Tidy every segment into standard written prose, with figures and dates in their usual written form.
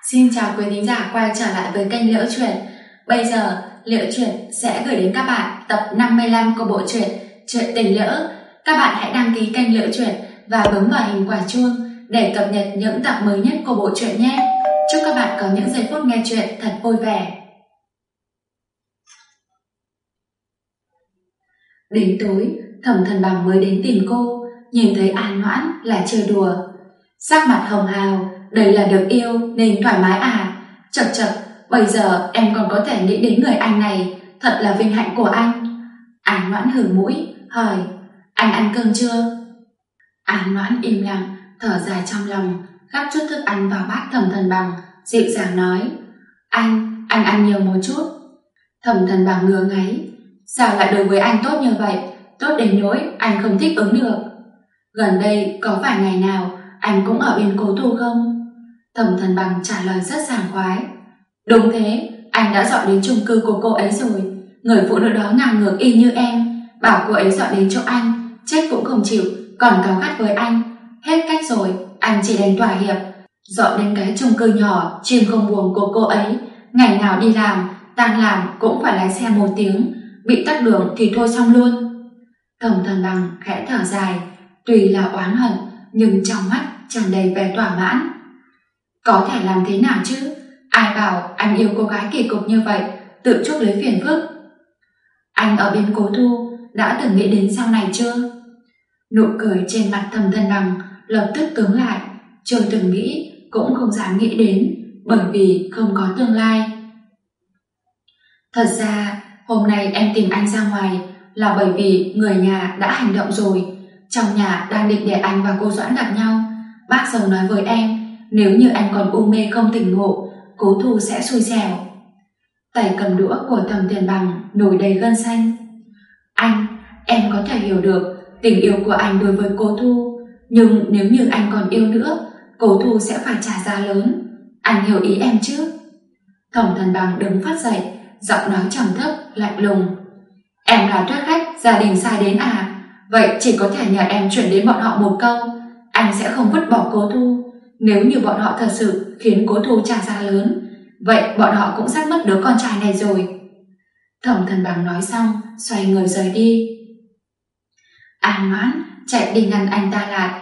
Xin chào quý thính giả quay trở lại với kênh Liễu Chuyện. Bây giờ Liễu Chuyện sẽ gửi đến các bạn tập 55 của bộ truyện Chuyện Tình Liễu. Các bạn hãy đăng ký kênh Liễu Chuyện và bấm vào hình quả chuông để cập nhật những tập mới nhất của bộ truyện nhé. Chúc các bạn có những giây phút nghe chuyện thật vui vẻ. Đến tối, Thẩm Thần Bằng mới đến tìm cô, nhìn thấy An Noãn là chơi đùa. Sắc mặt hồng hào, đây là được yêu nên thoải mái à? Chật chật, bây giờ em còn có thể nghĩ đến người anh này, thật là vinh hạnh của anh. An Noãn hừ mũi, hỏi, anh ăn cơm chưa? An Noãn im lặng, thở dài trong lòng, gắp chút thức ăn vào bát Thẩm Thần Bằng, dịu dàng nói, anh ăn nhiều một chút. Thẩm Thần Bằng ngứa ngáy, sao lại đối với anh tốt như vậy, tốt đến nỗi anh không thích ứng được. Gần đây có vài ngày nào anh cũng ở bên Cố Thu không? Thẩm Thần Bằng trả lời rất sảng khoái. Đúng thế, anh đã dọn đến chung cư của cô ấy rồi. Người phụ nữ đó ngang ngược y như em, bảo cô ấy dọn đến chỗ anh, chết cũng không chịu, còn cáu gắt với anh. Hết cách rồi, anh chỉ đành thỏa hiệp, dọn đến cái chung cư nhỏ chim không buồng của cô ấy. Ngày nào đi làm, tan làm cũng phải lái xe 1 tiếng, bị tắc đường thì thôi xong luôn. Thẩm Thần Bằng khẽ thở dài, tuy là oán hận nhưng trong mắt tràn đầy vẻ thỏa mãn. Có thể làm thế nào chứ? Ai bảo anh yêu cô gái kỳ cục như vậy, tự chuốc lấy phiền phức. Anh ở bên Cố Thu đã từng nghĩ đến sau này chưa? Nụ cười trên mặt Thẩm Thần Bằng lập tức cứng lại, chưa từng nghĩ cũng không dám nghĩ đến, bởi vì không có tương lai. Thật ra hôm nay em tìm anh ra ngoài là bởi vì người nhà đã hành động rồi. Trong nhà đang định để anh và cô Doãn gặp nhau. Bác giàu nói với em, nếu như anh còn u mê không tỉnh ngộ, Cố Thu sẽ xui xẻo. Tay cầm đũa của Thẩm Thần Bằng nổi đầy gân xanh. Em có thể hiểu được tình yêu của anh đối với Cố Thu, nhưng nếu như anh còn yêu nữa, Cố Thu sẽ phải trả giá lớn. Anh hiểu ý em chứ? Thẩm Thần Bằng đứng phát dậy, giọng nói trầm thấp lạnh lùng. Em là thuyết khách gia đình sai đến à? Vậy chỉ có thể nhờ em chuyển đến bọn họ một câu, anh sẽ không vứt bỏ Cố Thu. Nếu như bọn họ thật sự khiến Cố Thu trả giá lớn, vậy bọn họ cũng sắp mất đứa con trai này rồi. Thẩm Thần Bằng nói xong, xoay người rời đi. An Noãn chạy đi ngăn anh ta lại.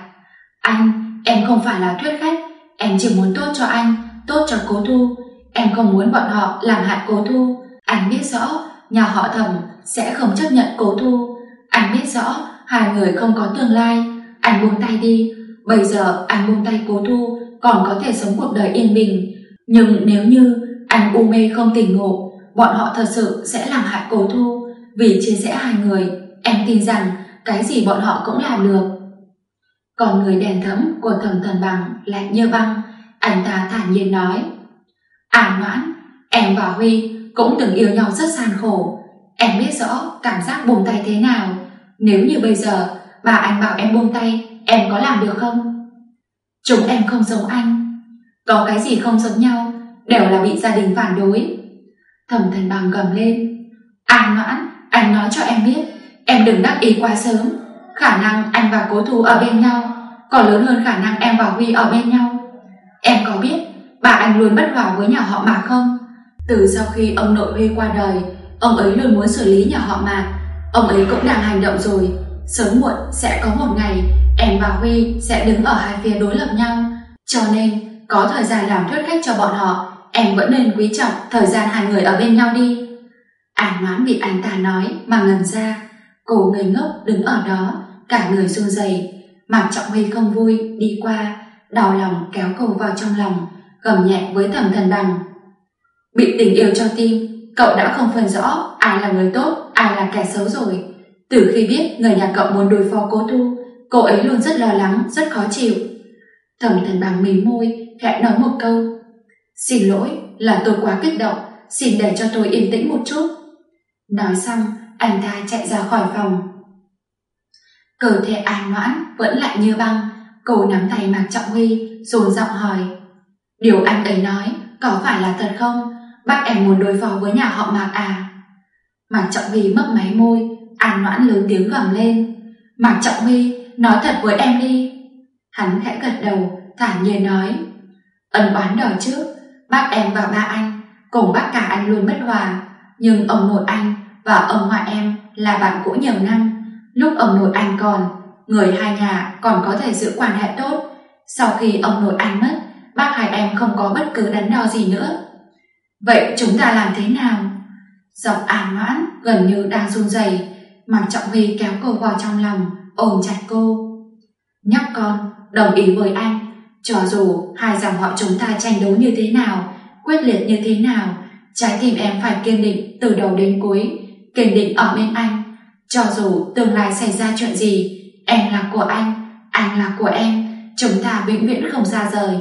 Em không phải là thuyết khách, em chỉ muốn tốt cho anh, tốt cho Cố Thu. Em không muốn bọn họ làm hại Cố Thu. Anh biết rõ nhà họ Thẩm sẽ không chấp nhận Cố Thu. Anh biết rõ hai người không có tương lai. Anh buông tay đi. Bây giờ anh buông tay Cố Thu còn có thể sống cuộc đời yên bình. Nhưng nếu như anh u mê không tỉnh ngộ, bọn họ thật sự sẽ làm hại Cố Thu. Vì chia rẽ hai người, em tin rằng cái gì bọn họ cũng làm được. Còn người đèn thẫm của Thẩm Thần Bằng lạnh như băng. Anh ta thản nhiên nói, An Noãn, em và Huy cũng từng yêu nhau rất gian khổ. Em biết rõ cảm giác buông tay thế nào. Nếu như bây giờ bà anh bảo em buông tay, em có làm được không? Chúng em không giống anh. Có cái gì không giống nhau, đều là bị gia đình phản đối. Thẩm Thần Bằng gầm lên, An Noãn, anh nói cho em biết, em đừng đắc ý quá sớm. Khả năng anh và Cố Thu ở bên nhau còn lớn hơn khả năng em và Huy ở bên nhau. Em có biết bà anh luôn bất hòa với nhà họ Mạc không? Từ sau khi ông nội Huy qua đời, ông ấy luôn muốn xử lý nhà họ Mạc. Ông ấy cũng đang hành động rồi. Sớm muộn sẽ có một ngày em và Huy sẽ đứng ở hai phía đối lập nhau. Cho nên có thời gian làm thuyết khách cho bọn họ, em vẫn nên quý trọng thời gian hai người ở bên nhau đi. An Noãn bị anh ta nói mà ngẩn ra. Cô ngây ngốc đứng ở đó, cả người run rẩy. Mạc Trọng Huy không vui đi qua, đau lòng kéo cô vào trong lòng, gầm nhẹ với Thẩm Thần Bằng, bị tình yêu cho tim, cậu đã không phân rõ ai là người tốt, ai là kẻ xấu rồi. Từ khi biết người nhà cậu muốn đối phó Cố Thu, cô ấy luôn rất lo lắng, rất khó chịu. Thẩm Thần Bằng mím môi, khẽ nói một câu, xin lỗi, là tôi quá kích động, xin để cho tôi yên tĩnh một chút. Nói xong, anh ta chạy ra khỏi phòng. Cơ thể An Noãn vẫn lạnh như băng. Cô nắm tay Mạc Trọng Huy, dồn giọng hỏi, điều anh ấy nói có phải là thật không? Bác em muốn đối phó với nhà họ Mạc à? Mạc Trọng Huy mấp máy môi. An Noãn lớn tiếng gầm lên, Mạc Trọng Huy, nói thật với em đi. Hắn khẽ gật đầu, thản nhiên nói, ân oán đời trước, bác em và ba anh cùng bác cả anh luôn bất hòa, nhưng ông nội anh và ông ngoại em là bạn cũ nhiều năm. Lúc ông nội anh còn, người hai nhà còn có thể giữ quan hệ tốt. Sau khi ông nội anh mất, bác hai em không có bất cứ đắn đo gì nữa. Vậy chúng ta làm thế nào? Giọng An Noãn gần như đang run rẩy. Mạc Trọng Huy kéo cô vào trong lòng, ôm chặt cô. Nhóc con, đồng ý với anh. Cho dù hai dòng họ chúng ta tranh đấu như thế nào, quyết liệt như thế nào, trái tim em phải kiên định từ đầu đến cuối, kiên định ở bên anh. Cho dù tương lai xảy ra chuyện gì, em là của anh là của em, chúng ta vĩnh viễn không ra rời.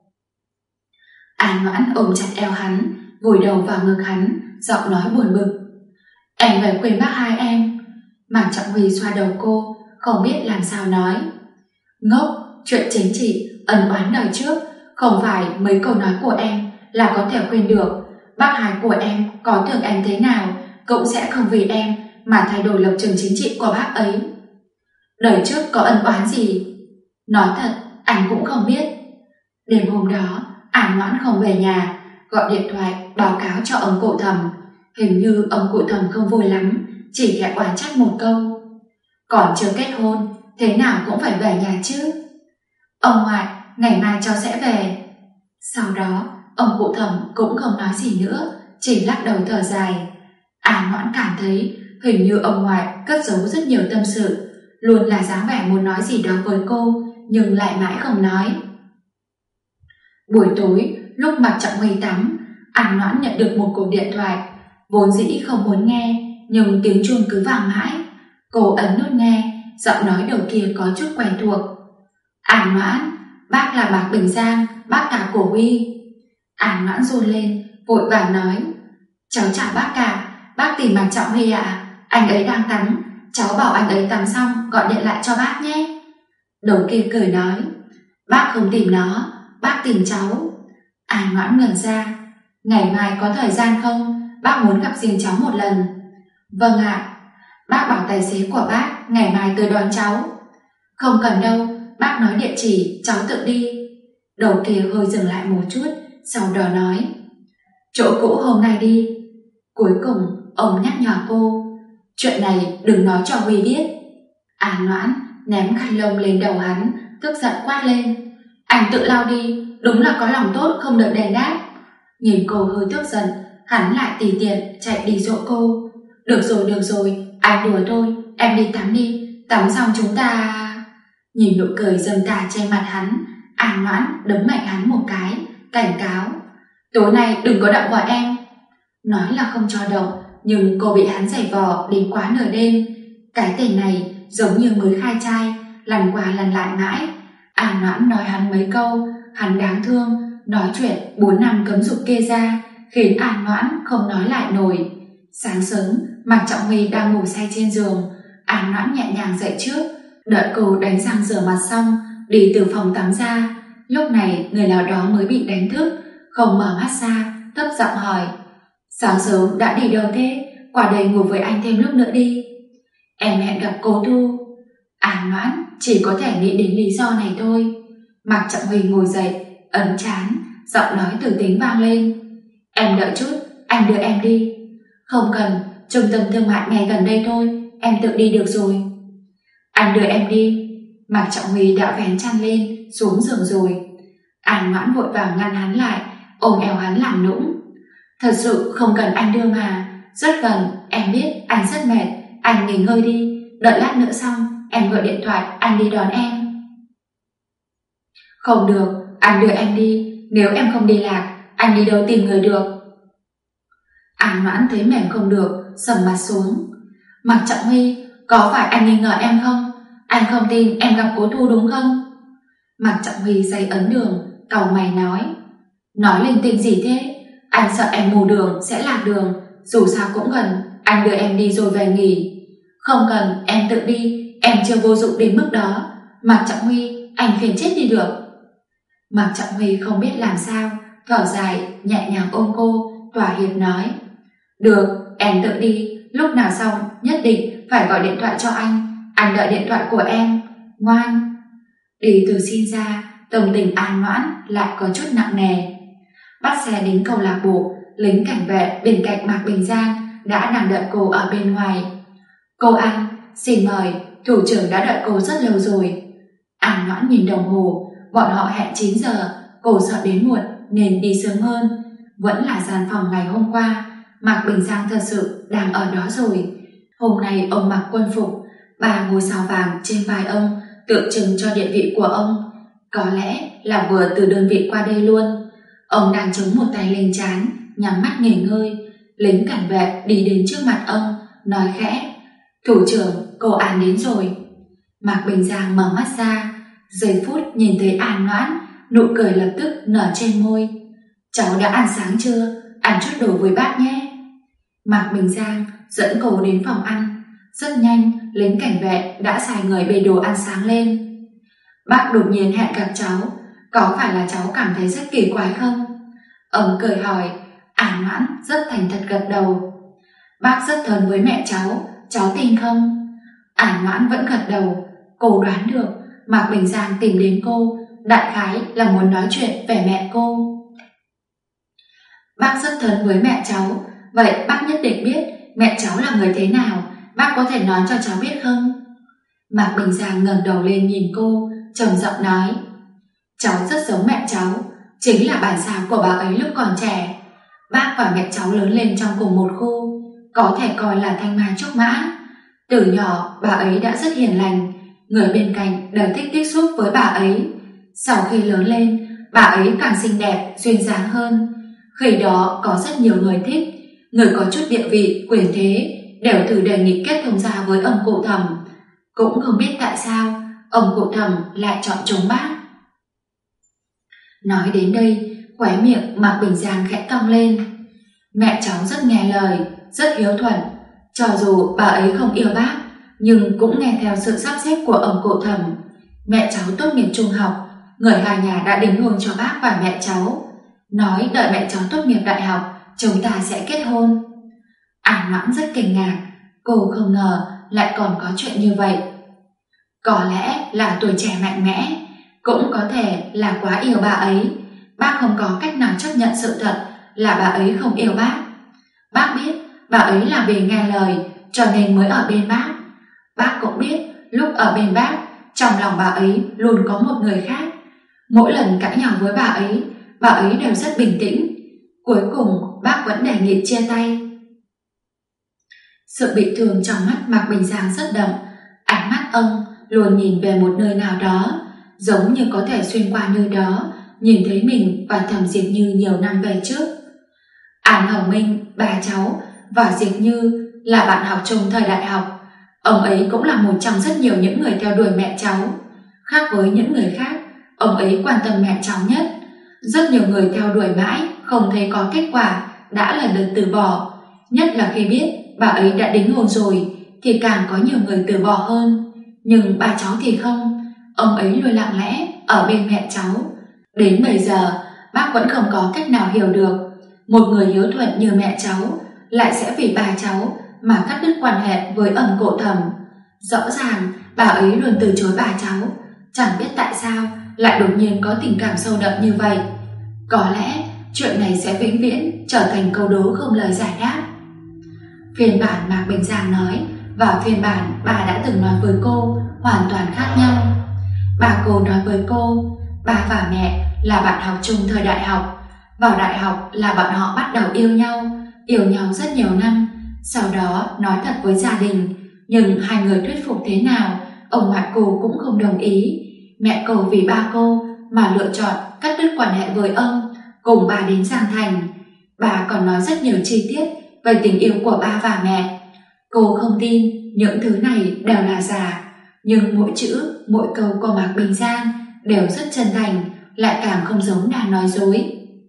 An Noãn ôm chặt eo hắn, vùi đầu vào ngực hắn, giọng nói buồn bực. Em phải quên bác hai em. Mạc Trọng Huy xoa đầu cô, không biết làm sao nói. Ngốc, chuyện chính trị, ân oán đời trước, không phải mấy câu nói của em là có thể quên được. Bác hai của em có tưởng em thế nào cũng sẽ không vì em mà thay đổi lập trường chính trị của bác ấy. Đời trước có ân oán gì? Nói thật, anh cũng không biết. Đêm hôm đó, An Noãn không về nhà, gọi điện thoại báo cáo cho ông cụ Thẩm. Hình như ông cụ Thẩm không vui lắm, chỉ khẽ oán trách một câu. Còn chưa kết hôn, thế nào cũng phải về nhà chứ. Ông ngoại, ngày mai cháu sẽ về. Sau đó, ông cụ Thẩm cũng không nói gì nữa, chỉ lắc đầu thở dài. An Noãn cảm thấy hình như ông ngoại cất giấu rất nhiều tâm sự, luôn là dáng vẻ muốn nói gì đó với cô, nhưng lại mãi không nói. Buổi tối, lúc Mạc Trọng Huy tắm, An Noãn nhận được một cuộc điện thoại. Vốn dĩ không muốn nghe, nhưng tiếng chuông cứ vang mãi. Cô ấn nút nghe, giọng nói đầu kia có chút quen thuộc. An Noãn, bác là Mạc Bình Giang, bác cả của Huy. An Noãn run lên, vội vàng nói. Cháu chào bác cả, bác tìm Mạc Trọng Huy ạ? Anh ấy đang tắm, cháu bảo anh ấy tắm xong gọi điện lại cho bác nhé. Đầu kia cười nói. Bác không tìm nó, bác tìm cháu. An Noãn ngẩn ra. Ngày mai có thời gian không? Bác muốn gặp riêng cháu một lần. Vâng ạ. Bác bảo tài xế của bác ngày mai tới đón cháu. Không cần đâu, bác nói địa chỉ, cháu tự đi. Đầu kia hơi dừng lại một chút, sau đó nói. Chỗ cũ hôm nay đi. Cuối cùng ông nhắc nhở cô. Chuyện này đừng nói cho Huy biết. An Noãn ném khăn lông lên đầu hắn, tức giận quát lên. Anh tự lau đi, đúng là có lòng tốt không được đền đáp. Nhìn cô hơi tức giận, hắn lại tùy tiện chạy đi dỗ cô. Được rồi, anh đùa thôi, em đi tắm đi, tắm xong chúng ta... Nhìn nụ cười dâm tà trên mặt hắn, An Noãn đấm mạnh hắn một cái, cảnh cáo. Tối nay đừng có động vào em. Nói là không cho động, nhưng cô bị hắn giày vò đến quá nửa đêm. Cái tên này giống như mới khai trai, lần qua lần lại mãi. An Noãn nói hắn mấy câu, hắn đáng thương, nói chuyện 4 năm cấm dục kia ra, khiến An Noãn không nói lại nổi. Sáng sớm, Mạc Trọng Huy đang ngủ say trên giường. An Noãn nhẹ nhàng dậy trước, đợi cô đánh răng rửa mặt xong, đi từ phòng tắm ra. Lúc này người nào đó mới bị đánh thức, không mở mắt ra, thấp giọng hỏi. Sáng sớm đã đi đâu thế? Qua đây ngủ với anh thêm lúc nữa đi. Em hẹn gặp cô Thu. An Noãn chỉ có thể nghĩ đến lý do này thôi. Mạc Trọng Huy ngồi dậy, ấn trán, giọng nói từ tính vang lên. Em đợi chút, anh đưa em đi. Không cần, trung tâm thương mại ngay gần đây thôi, em tự đi được rồi. Anh đưa em đi. Mạc Trọng Huy đã vén chăn lên, xuống giường rồi. An Noãn vội vàng ngăn hắn lại, ôm eo hắn làm nũng. Thật sự không cần anh đưa mà, rất gần, em biết anh rất mệt, anh nghỉ ngơi đi, đợi lát nữa xong, em gọi điện thoại, anh đi đón em. Không được, anh đưa em đi, nếu em không đi lạc, anh đi đâu tìm người được. An Noãn thấy mềm không được, sầm mặt xuống. Mạc Trọng Huy, có phải anh nghi ngờ em không? Anh không tin em gặp cố Thu đúng không? Mạc Trọng Huy giày ấn đường, cau mày nói. Nói linh tinh gì thế? Anh sợ em mù đường sẽ lạc đường, dù sao cũng gần, anh đưa em đi rồi về nghỉ. Không cần, em tự đi, em chưa vô dụng đến mức đó. Mạc Trọng Huy, anh phiền chết đi được. Mạc Trọng Huy không biết làm sao, thở dài, nhẹ nhàng ôm cô, thỏa hiệp nói. Được, em tự đi, lúc nào xong nhất định phải gọi điện thoại cho anh đợi điện thoại của em, ngoan. Đi từ xin ra, tâm tình An Noãn lại có chút nặng nề. bắt xe đến câu lạc bộ. Lính cảnh vệ bên cạnh Mạc Bình Giang đã đang đợi cô ở bên ngoài. Cô An, xin mời, thủ trưởng đã đợi cô rất lâu rồi. An Noãn nhìn đồng hồ, bọn họ hẹn 9 giờ, cô sợ đến muộn nên đi sớm hơn. Vẫn là gian phòng ngày hôm qua, Mạc Bình Giang thật sự đang ở đó rồi. Hôm nay ông mặc quân phục, 3 ngôi sao vàng trên vai ông tượng trưng cho địa vị của ông. Có lẽ là vừa từ đơn vị qua đây luôn. Ông đang chống một tay lên trán, nhắm mắt nghỉ ngơi. Lính cảnh vệ đi đến trước mặt ông, nói khẽ: thủ trưởng, cô An đến rồi. Mạc Bình Giang mở mắt ra, giây phút nhìn thấy An Noãn, nụ cười lập tức nở trên môi. Cháu đã ăn sáng chưa? Ăn chút đồ với bác nhé. Mạc Bình Giang dẫn cô đến phòng ăn. Rất nhanh, lính cảnh vệ đã sai người bê đồ ăn sáng lên. Bác đột nhiên hẹn gặp cháu, có phải là cháu cảm thấy rất kỳ quái không? Ông cười hỏi. An Noãn rất thành thật gật đầu. Bác rất thân với mẹ cháu tin không? An Noãn vẫn gật đầu. Cô đoán được Mạc Bình Giang tìm đến cô đại khái là muốn nói chuyện về mẹ cô. Bác rất thân với mẹ cháu, vậy bác nhất định biết mẹ cháu là người thế nào, bác có thể nói cho cháu biết không? Mạc Bình Giang ngẩng đầu lên nhìn cô, trầm giọng nói: cháu rất giống mẹ cháu, chính là bản sao của bà ấy lúc còn trẻ. Bác và mẹ cháu lớn lên trong cùng một khu, có thể coi là thanh mai trúc mã. Từ nhỏ bà ấy đã rất hiền lành, người bên cạnh đều thích tiếp xúc với bà ấy. Sau khi lớn lên, bà ấy càng xinh đẹp, duyên dáng hơn. Khi đó có rất nhiều người thích, người có chút địa vị, quyền thế đều thử đề nghị kết thông gia với ông cụ Thẩm. Cũng không biết tại sao ông cụ Thẩm lại chọn chúng bác. Nói đến đây, khóe miệng Mạc Bình Giang khẽ cong lên. Mẹ cháu rất nghe lời, rất hiếu thuận. Cho dù bà ấy không yêu bác, nhưng cũng nghe theo sự sắp xếp của ông cụ Thẩm. Mẹ cháu tốt nghiệp trung học, người hai nhà đã đính hôn cho bác và mẹ cháu, nói đợi mẹ cháu tốt nghiệp đại học chúng ta sẽ kết hôn. An Noãn rất kinh ngạc, cô không ngờ lại còn có chuyện như vậy. Có lẽ là tuổi trẻ mạnh mẽ, cũng có thể là quá yêu bà ấy. Bác không có cách nào chấp nhận sự thật là bà ấy không yêu bác. Bác biết bà ấy là vì nghe lời cho nên mới ở bên bác. Bác cũng biết lúc ở bên bác, trong lòng bà ấy luôn có một người khác. Mỗi lần cãi nhau với bà ấy đều rất bình tĩnh. Cuối cùng bác vẫn đề nghị chia tay. Sự bị thương trong mắt Mạc Bình Giang rất đậm. Ánh mắt ông luôn nhìn về một nơi nào đó, giống như có thể xuyên qua nơi đó, nhìn thấy mình và Thẩm Diệp Như nhiều năm về trước. An Hồng Minh, bà cháu và Diệp Như là bạn học chung thời đại học. Ông ấy cũng là một trong rất nhiều những người theo đuổi mẹ cháu. Khác với những người khác, ông ấy quan tâm mẹ cháu nhất. Rất nhiều người theo đuổi mãi không thấy có kết quả đã lần lượt từ bỏ. Nhất là khi biết bà ấy đã đính hôn rồi thì càng có nhiều người từ bỏ hơn. Nhưng bà cháu thì không, ông ấy luôn lặng lẽ ở bên mẹ cháu. Đến bây giờ bác vẫn không có cách nào hiểu được một người hiếu thuận như mẹ cháu lại sẽ vì bà cháu mà cắt đứt quan hệ với ông cụ Thẩm. Rõ ràng bà ấy luôn từ chối bà cháu, chẳng biết tại sao lại đột nhiên có tình cảm sâu đậm như vậy. Có lẽ chuyện này sẽ vĩnh viễn trở thành câu đố không lời giải đáp. Phiên bản Mạc Bình Giang nói và phiên bản bà đã từng nói với cô hoàn toàn khác nhau. Bà cô nói với cô, bà và mẹ là bạn học chung thời đại học. Vào đại học là bọn họ bắt đầu yêu nhau rất nhiều năm. Sau đó nói thật với gia đình, nhưng hai người thuyết phục thế nào, ông ngoại cô cũng không đồng ý. Mẹ cô vì ba cô mà lựa chọn cắt đứt quan hệ với ông, cùng bà đến Giang Thành. Bà còn nói rất nhiều chi tiết về tình yêu của ba và mẹ. Cô không tin những thứ này đều là giả, nhưng mỗi chữ, mỗi câu của Mạc Bình Giang đều rất chân thành, lại càng không giống đang nói dối.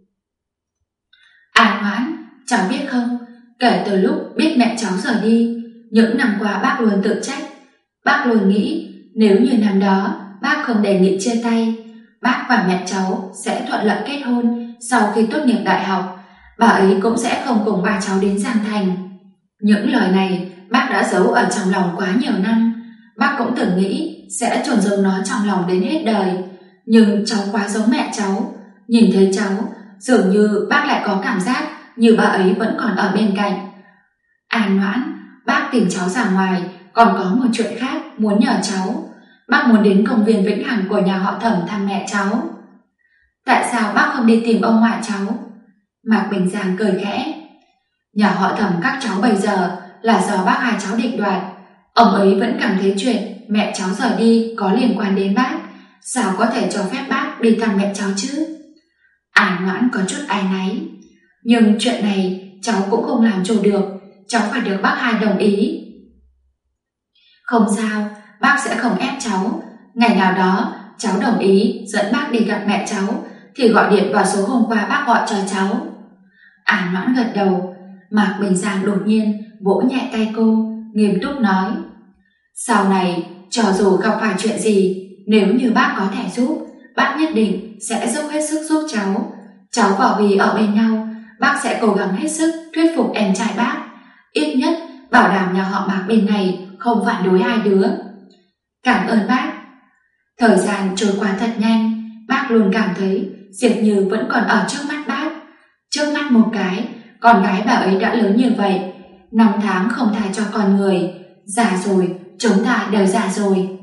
An Noãn, cháu biết không, kể từ lúc biết mẹ cháu rời đi, những năm qua bác luôn tự trách. Bác luôn nghĩ nếu như năm đó bác không đề nghị chia tay, bác và mẹ cháu sẽ thuận lợi kết hôn sau khi tốt nghiệp đại học. Bà ấy cũng sẽ không cùng ba cháu đến Giang Thành. Những lời này bác đã giấu ở trong lòng quá nhiều năm. Bác cũng từng nghĩ sẽ chôn giấu nó trong lòng đến hết đời. Nhưng cháu quá giống mẹ cháu, nhìn thấy cháu dường như bác lại có cảm giác như bà ấy vẫn còn ở bên cạnh. An Noãn, bác tìm cháu ra ngoài, còn có một chuyện khác muốn nhờ cháu. Bác muốn đến công viên Vĩnh Hằng của nhà họ Thẩm thăm mẹ cháu. Tại sao bác không đi tìm ông ngoại cháu? Mạc Bình Giang cười khẽ. Nhà họ Thẩm các cháu bây giờ là do bác hai cháu định đoạt. Ông ấy vẫn cảm thấy chuyện mẹ cháu rời đi có liên quan đến bác, sao có thể cho phép bác đi thăm mẹ cháu chứ? An Noãn có chút áy náy. Nhưng chuyện này cháu cũng không làm chủ được, cháu phải được bác hai đồng ý. Không sao, bác sẽ không ép cháu. Ngày nào đó cháu đồng ý dẫn bác đi gặp mẹ cháu thì gọi điện vào số hôm qua bác gọi cho cháu. An Noãn gật đầu. Mạc Bình Giang đột nhiên vỗ nhẹ tay cô, nghiêm túc nói: sau này cho dù gặp phải chuyện gì, nếu như bác có thể giúp, bác nhất định sẽ dốc hết sức giúp cháu. Cháu và Huy ở bên nhau, bác sẽ cố gắng hết sức thuyết phục em trai bác, ít nhất bảo đảm nhà họ Mạc bên này không phản đối hai đứa. Cảm ơn bác. Thời gian trôi qua thật nhanh, bác luôn cảm thấy Diệp Như vẫn còn ở trước mắt bác. Trước mắt một cái, con gái bà ấy đã lớn như vậy, 5 tháng không tha cho con người. Già rồi, chúng ta đều già rồi.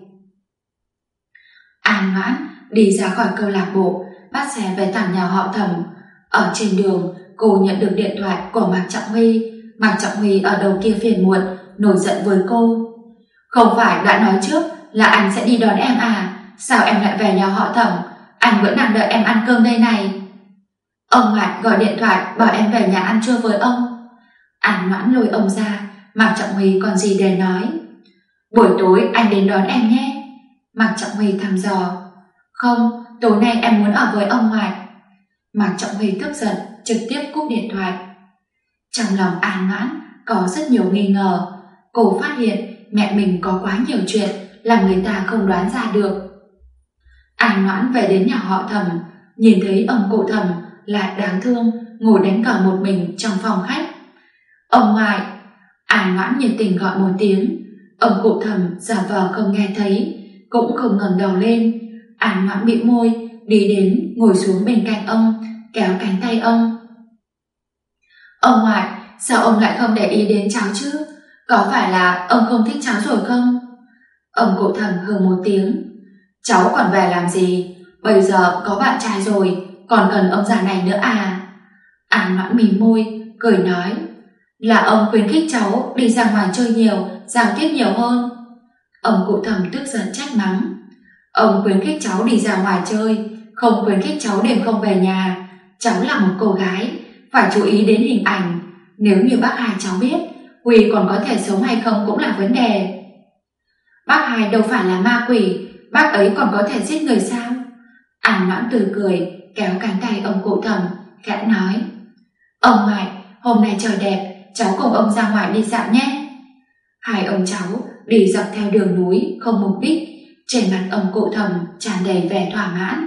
An Noãn đi ra khỏi câu lạc bộ, bắt xe về thẳng nhà họ Thẩm. Ở trên đường, cô nhận được điện thoại của Mạc Trọng Huy. Mạc Trọng Huy ở đầu kia phiền muộn, nổi giận với cô. Không phải đã nói trước là anh sẽ đi đón em à? Sao em lại về nhà họ Thẩm? Anh vẫn đang đợi em ăn cơm đây này. Ông ngoại gọi điện thoại bảo em về nhà ăn trưa với ông. An Noãn lôi ông ra. Mạc Trọng Huy còn gì để nói. Buổi tối anh đến đón em nhé. Mạc Trọng Huy thăm dò. Không, tối nay em muốn ở với ông ngoại. Mạc Trọng Huy tức giận, trực tiếp cúp điện thoại. Trong lòng An Noãn có rất nhiều nghi ngờ. Cô phát hiện mẹ mình có quá nhiều chuyện làm người ta không đoán ra được. An Noãn về đến nhà họ Thẩm, nhìn thấy ông cụ Thẩm lại đáng thương ngồi đánh cờ một mình trong phòng khách. Ông ngoại. An Noãn nhiệt tình gọi một tiếng. Ông cụ Thẩm giả vờ không nghe thấy, cũng không ngẩng đầu lên. An Noãn bĩu môi đi đến ngồi xuống bên cạnh ông, kéo cánh tay ông. Ông ngoại, sao ông lại không để ý đến cháu chứ? Có phải là ông không thích cháu rồi không? Ông cụ Thẩm hừ một tiếng. Cháu còn về làm gì? Bây giờ có bạn trai rồi, còn cần ông già này nữa à? An Noãn mím môi, cười nói. Là ông khuyến khích cháu đi ra ngoài chơi nhiều, giao tiếp nhiều hơn. Ông cụ Thẩm tức giận trách mắng. Ông khuyến khích cháu đi ra ngoài chơi, không khuyến khích cháu đêm không về nhà. Cháu là một cô gái, phải chú ý đến hình ảnh. Nếu như bác hai cháu biết Huy còn có thể sống hay không cũng là vấn đề. Bác hai đâu phải là ma quỷ, bác ấy còn có thể giết người sao? An Noãn tươi cười kéo cánh tay ông cụ Thẩm, khẽ nói. Ông ngoại, hôm nay trời đẹp, cháu cùng ông ra ngoài đi dạo nhé. Hai ông cháu đi dọc theo đường núi không mục đích, trên mặt ông cụ Thẩm tràn đầy vẻ thỏa mãn.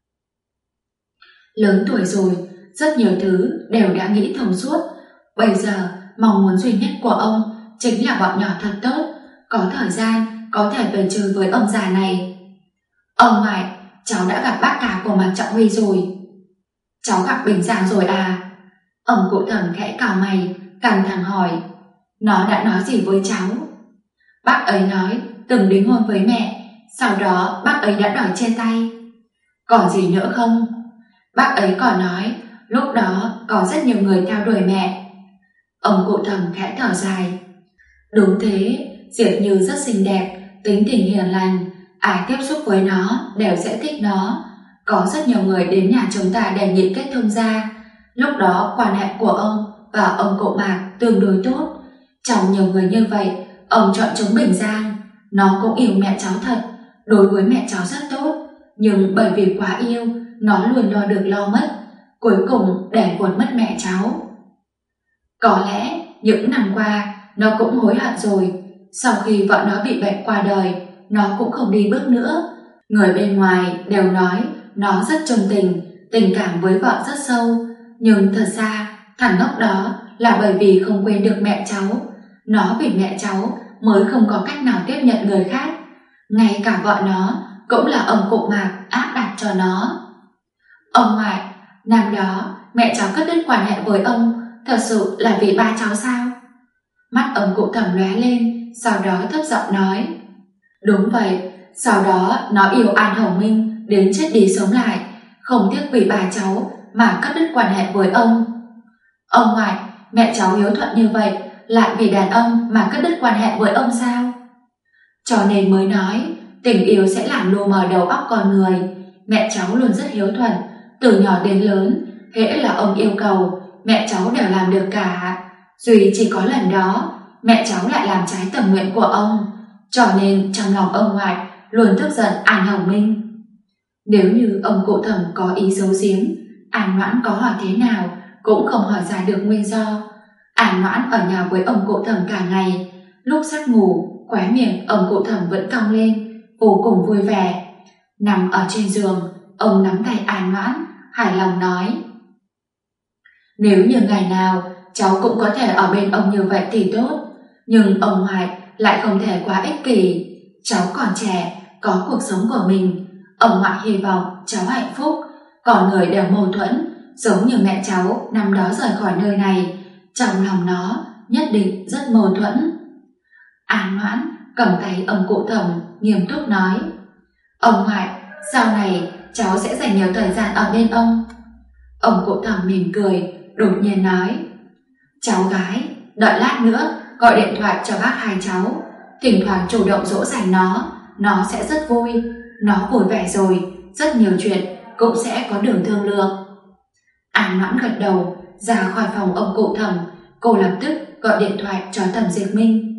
Lớn tuổi rồi, rất nhiều thứ đều đã nghĩ thông suốt. Bây giờ mong muốn duy nhất của ông chính là bọn nhỏ thật tốt, có thời gian có thể về chơi với ông già này. Ông ngoại, cháu đã gặp bác cả của Mạc Trọng Huy rồi. Cháu gặp Bình Giang rồi à? Ông cụ Thẩm khẽ cau mày, căng thẳng hỏi. Nó đã nói gì với cháu? Bác ấy nói từng đính hôn với mẹ, sau đó bác ấy đã đòi chia tay. Còn gì nữa không? Bác ấy còn nói lúc đó có rất nhiều người theo đuổi mẹ. Ông cụ Thẩm khẽ thở dài. Đúng thế, Diệp Như rất xinh đẹp, tính tình hiền lành, ai tiếp xúc với nó đều sẽ thích nó. Có rất nhiều người đến nhà chúng ta đề nghị kết thông gia. Lúc đó quan hệ của ông và ông cụ Mạc tương đối tốt. Trong nhiều người như vậy, ông chọn chúng Bình Giang. Nó cũng yêu mẹ cháu thật, đối với mẹ cháu rất tốt, nhưng bởi vì quá yêu, nó luôn lo được lo mất, cuối cùng để vụt mất mẹ cháu. Có lẽ những năm qua nó cũng hối hận rồi. Sau khi vợ nó bị bệnh qua đời, nó cũng không đi bước nữa. Người bên ngoài đều nói nó rất trung tình, tình cảm với vợ rất sâu, nhưng thật ra thằng ngốc đó là bởi vì không quên được mẹ cháu. Nó vì mẹ cháu mới không có cách nào tiếp nhận người khác. Ngay cả vợ nó cũng là ông cụ Mạc áp đặt cho nó. Ông ngoại, Năm đó mẹ cháu cắt đứt quan hệ với ông thật sự là vì ba cháu sao? Mắt ông cụ Thẩm lóe lên, sau đó thấp giọng nói: Đúng vậy, sau đó nó yêu An Hồng Minh đến chết đi sống lại, không tiếc vì ba cháu mà cắt đứt quan hệ với ông. Ông ngoại, mẹ cháu hiếu thuận như vậy lại vì đàn ông mà cắt đứt quan hệ với ông sao? Cho nên mới nói tình yêu sẽ làm lu mờ đầu óc con người. Mẹ cháu luôn rất hiếu thuận, từ nhỏ đến lớn, hễ là ông yêu cầu, mẹ cháu đều làm được cả. Duy chỉ có lần đó, mẹ cháu lại làm trái tâm nguyện của ông, cho nên trong lòng ông ngoại luôn tức giận An Hồng Minh. Nếu như ông cụ Thẩm có ý giấu giếm, An Noãn có hỏi thế nào cũng không hỏi ra được nguyên do. An Noãn ở nhà với ông cụ Thẩm cả ngày, lúc sắp ngủ, khóe miệng ông cụ Thẩm vẫn cong lên, vô cùng vui vẻ. Nằm ở trên giường, ông nắm tay An Noãn, hài lòng nói: Nếu như ngày nào cháu cũng có thể ở bên ông như vậy thì tốt, nhưng ông ngoại lại không thể quá ích kỷ. Cháu còn trẻ, có cuộc sống của mình, ông ngoại hy vọng cháu hạnh phúc. Còn người đều mâu thuẫn, giống như mẹ cháu năm đó rời khỏi nơi này, trong lòng nó nhất định rất mâu thuẫn. An Noãn cầm tay ông cụ Thẩm nghiêm túc nói: Ông ngoại, sau này cháu sẽ dành nhiều thời gian ở bên ông. Ông cụ Thẩm mỉm cười, đột nhiên nói: Cháu gái, đợi lát nữa gọi điện thoại cho bác hai cháu, thỉnh thoảng chủ động dỗ dành nó sẽ rất vui. Nó vui vẻ rồi, rất nhiều chuyện cũng sẽ có đường thương lượng. An Noãn gật đầu, ra khỏi phòng ông cụ Thẩm, cô lập tức gọi điện thoại cho Thẩm Diệp Minh.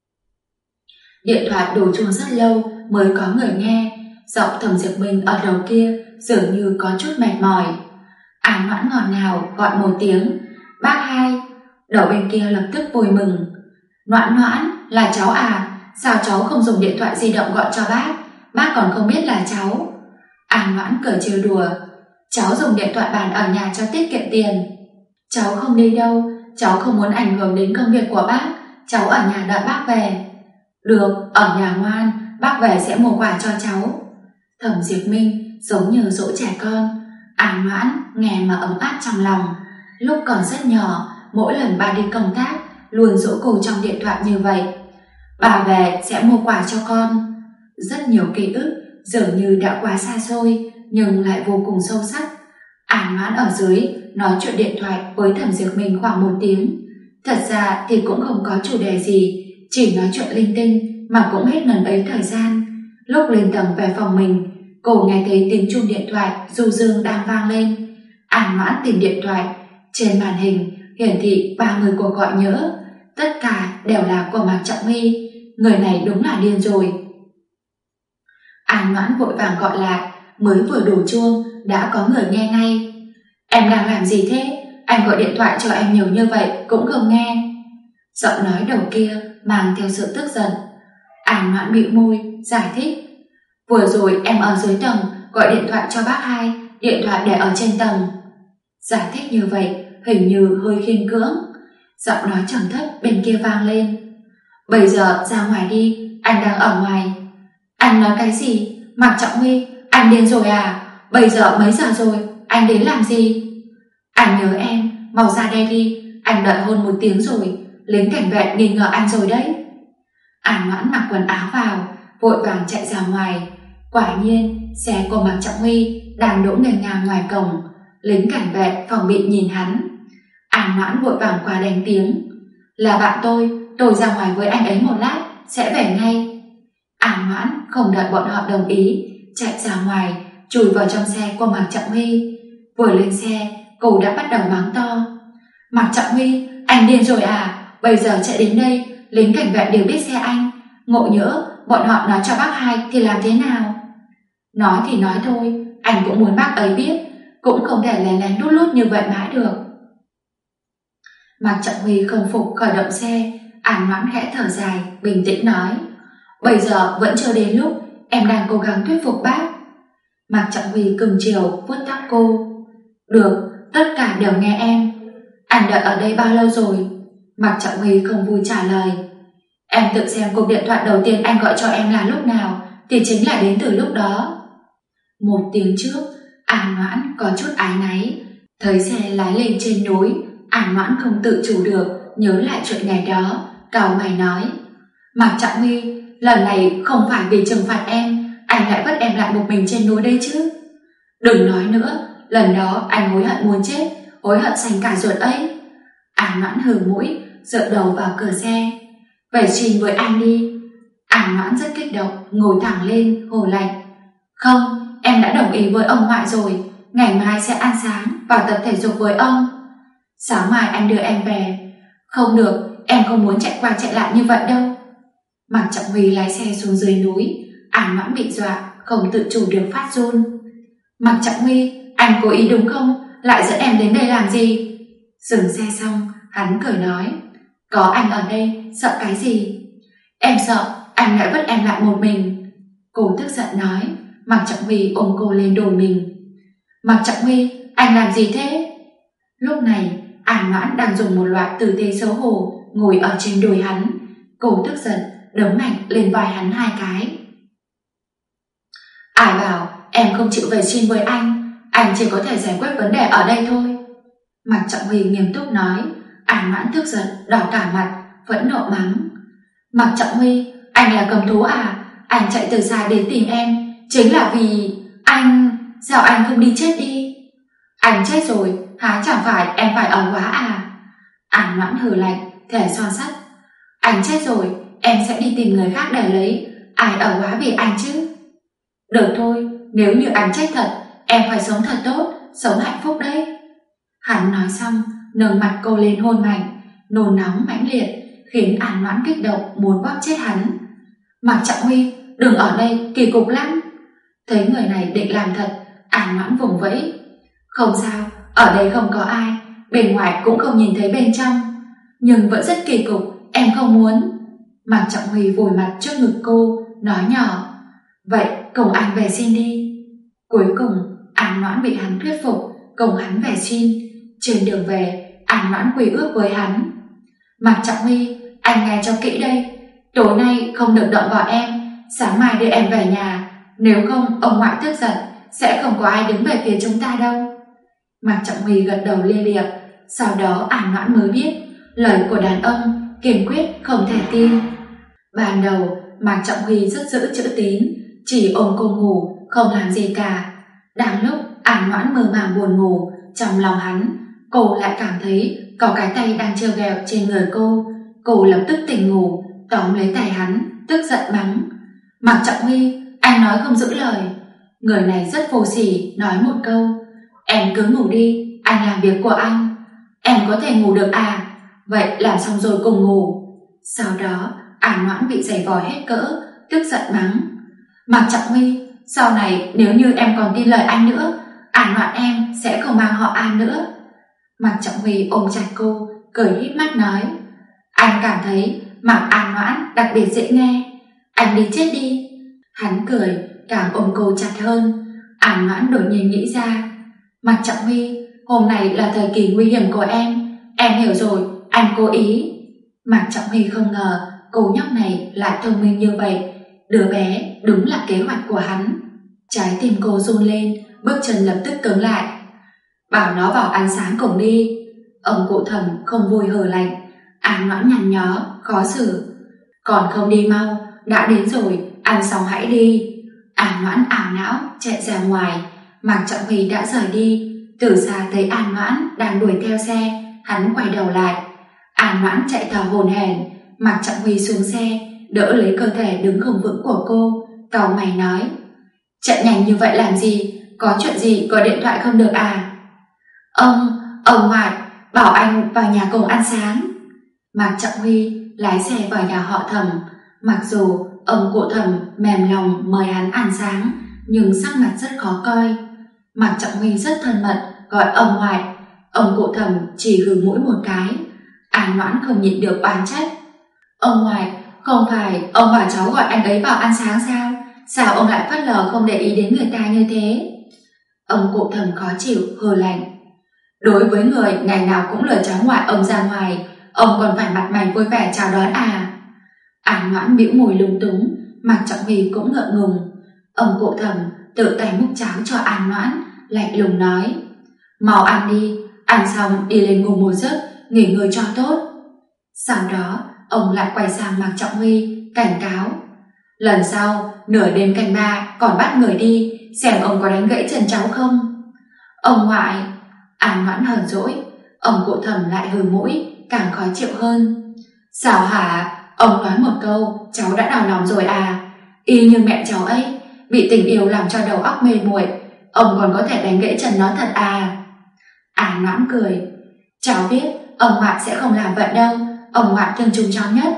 Điện thoại đổ chuông rất lâu mới có người nghe, giọng Thẩm Diệp Minh ở đầu kia dường như có chút mệt mỏi. An Noãn ngọt ngào gọi một tiếng: Bác hai. Đầu bên kia lập tức vui mừng: Noãn Noãn, là cháu à? Sao cháu không dùng điện thoại di động gọi cho bác? Bác còn không biết là cháu. An Noãn cười trêu đùa: Cháu dùng điện thoại bàn ở nhà cho tiết kiệm tiền. Cháu không đi đâu, cháu không muốn ảnh hưởng đến công việc của bác, cháu ở nhà đợi bác về. Được, ở nhà ngoan, bác về sẽ mua quà cho cháu. Thẩm Diệp Minh giống như dỗ trẻ con. An Noãn nghe mà ấm áp trong lòng. Lúc còn rất nhỏ, mỗi lần bà đi công tác luôn dỗ cô trong điện thoại như vậy: Bà về sẽ mua quà cho con. Rất nhiều ký ức dường như đã quá xa xôi nhưng lại vô cùng sâu sắc. An Noãn ở dưới nói chuyện điện thoại với Thẩm Diệp Minh khoảng 1 tiếng. Thật ra thì cũng không có chủ đề gì, chỉ nói chuyện linh tinh mà cũng hết ngần ấy thời gian. Lúc lên tầng về phòng mình, cô nghe thấy tiếng chuông điện thoại du dương đang vang lên. An Noãn tìm điện thoại, trên màn hình hiển thị 30 cuộc gọi nhỡ, tất cả đều là của Mạc Trọng Nghi. Người này đúng là điên rồi. An Noãn vội vàng gọi lại, mới vừa đổ chuông đã có người nghe ngay. Em đang làm gì thế? Anh gọi điện thoại cho em nhiều như vậy cũng không nghe. Giọng nói đầu kia mang theo sự tức giận. An Noãn bĩu môi giải thích: Vừa rồi em ở dưới tầng gọi điện thoại cho bác hai, điện thoại để ở trên tầng. Giải thích như vậy hình như hơi khiên cưỡng. Giọng nói trầm thấp bên kia vang lên: Bây giờ ra ngoài đi, anh đang ở ngoài. Anh nói cái gì? Mạc Trọng Huy, anh điên rồi à? Bây giờ mấy giờ rồi, anh đến làm gì? Anh nhớ em, mau ra đây đi, anh đợi hơn 1 tiếng rồi, lính cảnh vệ nghi ngờ anh rồi đấy. An Noãn mặc quần áo vào, vội vàng chạy ra ngoài. Quả nhiên xe của Mạc Trọng Huy đang đỗ nghênh ngang ngoài cổng. Lính cảnh vệ phòng bị nhìn hắn. An Noãn vội vàng qua đánh tiếng: Là bạn tôi ra ngoài với anh ấy 1 lát, sẽ về ngay. An Noãn không đợi bọn họ đồng ý, chạy ra ngoài, chui vào trong xe của Mạc Trọng Huy. Vừa lên xe, cô đã bắt đầu mắng to: Mạc Trọng Huy, anh điên rồi à? Bây giờ chạy đến đây, lính cảnh vệ đều biết xe anh. Ngộ nhỡ bọn họ nói cho bác hai thì làm thế nào? Nói thì nói thôi, anh cũng muốn bác ấy biết, cũng không thể lén lén lút lút như vậy mãi được. Mạc Trọng Huy không phục khởi động xe. An Noãn khẽ thở dài, bình tĩnh nói: Bây giờ vẫn chưa đến lúc, em đang cố gắng thuyết phục bác. Mạc Trọng Huy cưng chiều vuốt tóc cô: Được, tất cả đều nghe em. Anh đợi ở đây bao lâu rồi? Mạc Trọng Huy không vui trả lời: Em tự xem cuộc điện thoại đầu tiên anh gọi cho em là lúc nào thì chính là đến từ lúc đó. 1 tiếng trước, An Noãn có chút áy náy, Thấy xe lái lên trên núi, An Noãn không tự chủ được nhớ lại chuyện ngày đó, cau mày nói: Mạc Trọng Huy, lần này không phải vì trừng phạt em, anh lại vứt em lại một mình trên núi đây chứ? Đừng nói nữa, lần đó anh hối hận muốn chết, hối hận xanh cả ruột ấy. An Noãn hừ mũi, dựa đầu vào cửa xe. Về xin với anh đi. An Noãn rất kích động, ngồi thẳng lên, hổ lạnh: Không, em đã đồng ý với ông ngoại rồi, ngày mai sẽ ăn sáng và tập thể dục với ông. Sáng mai anh đưa em về. Không được, em không muốn chạy qua chạy lại như vậy đâu. Mạc Trọng Huy lái xe xuống dưới núi. An Noãn bị dọa, không tự chủ được phát run. Mạc Trọng Huy, anh cố ý đúng không? Lại dẫn em đến đây làm gì? Dừng xe xong, hắn cười nói: Có anh ở đây, sợ cái gì? Em sợ anh lại vứt em lại một mình. Cô tức giận nói. Mạc Trọng Huy ôm cô lên đồi mình. Mạc Trọng Huy, anh làm gì thế? Lúc này An Noãn đang dùng một loại tư thế xấu hổ ngồi ở trên đùi hắn. Cô tức giận đấm mạnh lên vai hắn 2 cái. Ai bảo em không chịu về xin với anh chỉ có thể giải quyết vấn đề ở đây thôi. Mạc Trọng Huy nghiêm túc nói. An Noãn tức giận đỏ cả mặt, phẫn nộ mắng: Mạc Trọng Huy, anh là cầm thú à? Anh chạy từ xa đến tìm em chính là vì anh... Sao anh không đi chết đi? Anh chết rồi, há chẳng phải em phải ở quá à? An Noãn hừ lạnh, thề son sắt: Anh chết rồi, em sẽ đi tìm người khác để lấy. Ai ở quá vì anh chứ? Được thôi, nếu như anh chết thật, em phải sống thật tốt, sống hạnh phúc đấy. Hắn nói xong, nâng mặt cô lên hôn mạnh, nôn nóng mãnh liệt, khiến An Noãn kích động muốn bóp chết hắn. Mạc Trọng Huy, đừng ở đây, kỳ cục lắm. Thấy người này định làm thật, An Noãn vùng vẫy: Không sao, ở đây không có ai, bên ngoài cũng không nhìn thấy bên trong. Nhưng vẫn rất kỳ cục, em không muốn. Mạc Trọng Huy vùi mặt trước ngực cô, nói nhỏ: Vậy cùng anh về xin đi. Cuối cùng An Noãn bị hắn thuyết phục, cùng hắn về xin. Trên đường về, An Noãn quy ước với hắn: Mạc Trọng Huy, anh nghe cho kỹ đây, tối nay không được động vào em, sáng mai đưa em về nhà, nếu không ông ngoại tức giận, sẽ không có ai đứng về phía chúng ta đâu. Mạc Trọng Huy gật đầu lia lịa. Sau đó An Noãn mới biết lời của đàn ông kiên quyết không thể tin. Ban đầu Mạc Trọng Huy rất giữ chữ tín, chỉ ôm cô ngủ, không làm gì cả. Đang lúc An Noãn mơ màng buồn ngủ, trong lòng hắn, cô lại cảm thấy có cái tay đang trêu ghẹo trên người cô. Cô lập tức tỉnh ngủ, tóm lấy tay hắn, tức giận mắng: Mạc Trọng Huy, anh nói không giữ lời. Người này rất vô sỉ, nói một câu: Em cứ ngủ đi, anh làm việc của anh. Em có thể ngủ được à? Vậy làm xong rồi cùng ngủ. Sau đó An Noãn bị giày vò hết cỡ, tức giận mắng: Mạc Trọng Huy, sau này nếu như em còn tin lời anh nữa, An Noãn em sẽ không mang họ An nữa. Mạc Trọng Huy ôm chặt cô, cười híp mắt nói: Anh cảm thấy Mạc An Noãn đặc biệt dễ nghe, anh đi chết đi. Hắn cười, càng ôm cô chặt hơn. An Noãn đột nhiên nghĩ ra: Mạc Trọng Huy, hôm nay là thời kỳ nguy hiểm của em hiểu rồi, anh cố ý. Mạc Trọng Huy không ngờ cô nhóc này lại thông minh như vậy, đứa bé đúng là kế hoạch của hắn. Trái tim cô run lên, bước chân lập tức cứng lại. Bảo nó vào ăn sáng cùng đi. Ông cụ Thẩm không vui hừ lạnh. An Noãn nhăn nhó, khó xử: Còn không đi mau, đã đến rồi, ăn xong hãy đi. An Noãn ảo não chạy ra ngoài. Mạc Trọng Huy đã rời đi. Từ xa thấy An Noãn đang đuổi theo xe, hắn quay đầu lại. An Noãn chạy thở hổn hển. Mạc Trọng Huy xuống xe, đỡ lấy cơ thể đứng không vững của cô, cau mày nói: Chạy nhanh như vậy làm gì? Có chuyện gì gọi điện thoại không được à? Ông ngoại bảo anh vào nhà cùng ăn sáng. Mạc Trọng Huy lái xe vào nhà họ Thẩm. Mặc dù ông cụ Thẩm mềm lòng mời hắn ăn sáng, nhưng sắc mặt rất khó coi. Mạc Trọng Huy rất thân mật gọi ông ngoại. Ông cụ Thẩm chỉ hừ mũi một cái. An Noãn không nhịn được oán trách: Ông ngoại, không phải ông bảo cháu gọi anh ấy vào ăn sáng sao? Sao ông lại phớt lờ không để ý đến người ta như thế? Ông cụ Thẩm khó chịu hừ lạnh: Đối với người ngày nào cũng lừa cháu ngoại ông ra ngoài, ông còn phải mặt mày vui vẻ chào đón à? An Noãn bĩu môi lung túng. Mạc Trọng Huy cũng ngượng ngùng. Ông cụ Thẩm tự tay múc cháo cho An Noãn, lạnh lùng nói: Mau ăn đi, ăn xong đi lên ngủ một giấc, nghỉ ngơi cho tốt. Sau đó, ông lại quay sang Mạc Trọng Huy, cảnh cáo. Lần sau, nửa đêm canh ba còn bắt người đi, xem ông có đánh gãy chân cháu không. Ông ngoại, An Noãn hờn dỗi, ông Cụ Thẩm lại hừ mũi, càng khó chịu hơn. Sao hả? Ông nói một câu, cháu đã đau lòng rồi à? Y như mẹ cháu ấy, bị tình yêu làm cho đầu óc mê muội, ông còn có thể đánh gãy chân nó thật à? An Noãn cười. Cháu biết ông ngoại sẽ không làm vậy đâu, ông ngoại thương chúng cháu nhất.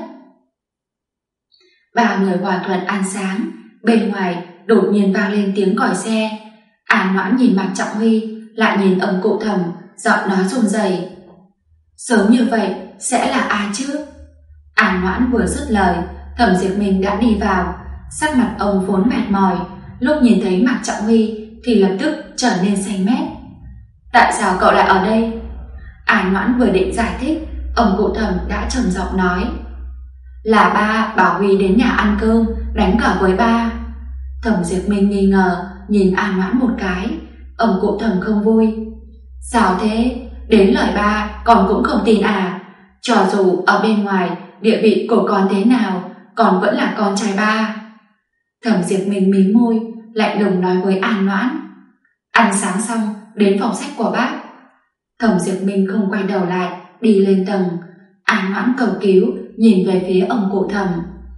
Ba người hòa thuận ăn sáng, bên ngoài đột nhiên vang lên tiếng còi xe. An Noãn nhìn Mạc Trọng Huy, lại nhìn ông Cụ Thẩm, giọng nói run rẩy. Sớm như vậy sẽ là ai chứ? An Noãn vừa dứt lời, Thẩm Diệp Minh đã đi vào. Sắc mặt ông vốn mệt mỏi, lúc nhìn thấy Mạc Trọng Huy thì lập tức trở nên xanh mét. Tại sao cậu lại ở đây? An Noãn vừa định giải thích, ông Cụ Thẩm đã trầm giọng nói. Là ba bảo Huy đến nhà ăn cơm, đánh cờ với ba. Thẩm Diệp Minh nghi ngờ nhìn An Noãn một cái. Ông Cụ Thẩm không vui. Sao thế? Đến lời ba con cũng không tin à? Cho dù ở bên ngoài địa vị của con thế nào, con vẫn là con trai ba. Thẩm Diệp Minh mím môi, lạnh lùng nói với An Noãn. Ăn sáng xong đến phòng sách của bác. Thẩm Diệp Minh không quay đầu lại, đi lên tầng. An Noãn cầu cứu nhìn về phía ông Cụ Thẩm.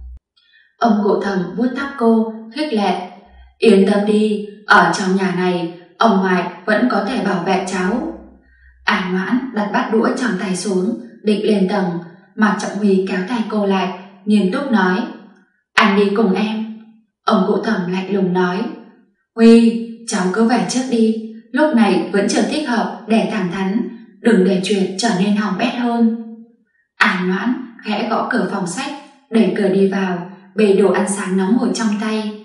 Ông Cụ Thẩm vuốt tóc cô, khích lệ. Yên tâm đi, ở trong nhà này ông ngoại vẫn có thể bảo vệ cháu. An Noãn đặt bát đũa trong tay xuống, định lên tầng. Mạc Trọng Huy kéo tay cô lại, nghiêm túc nói. Anh đi cùng em. Ông Cụ Thẩm lạnh lùng nói. Huy, cháu cứ về trước đi, lúc này vẫn chưa thích hợp để thẳng thắn, đừng để chuyện trở nên hỏng bét hơn. An Noãn khẽ gõ cửa phòng sách, đẩy cửa đi vào, bê đồ ăn sáng nóng hổi trong tay.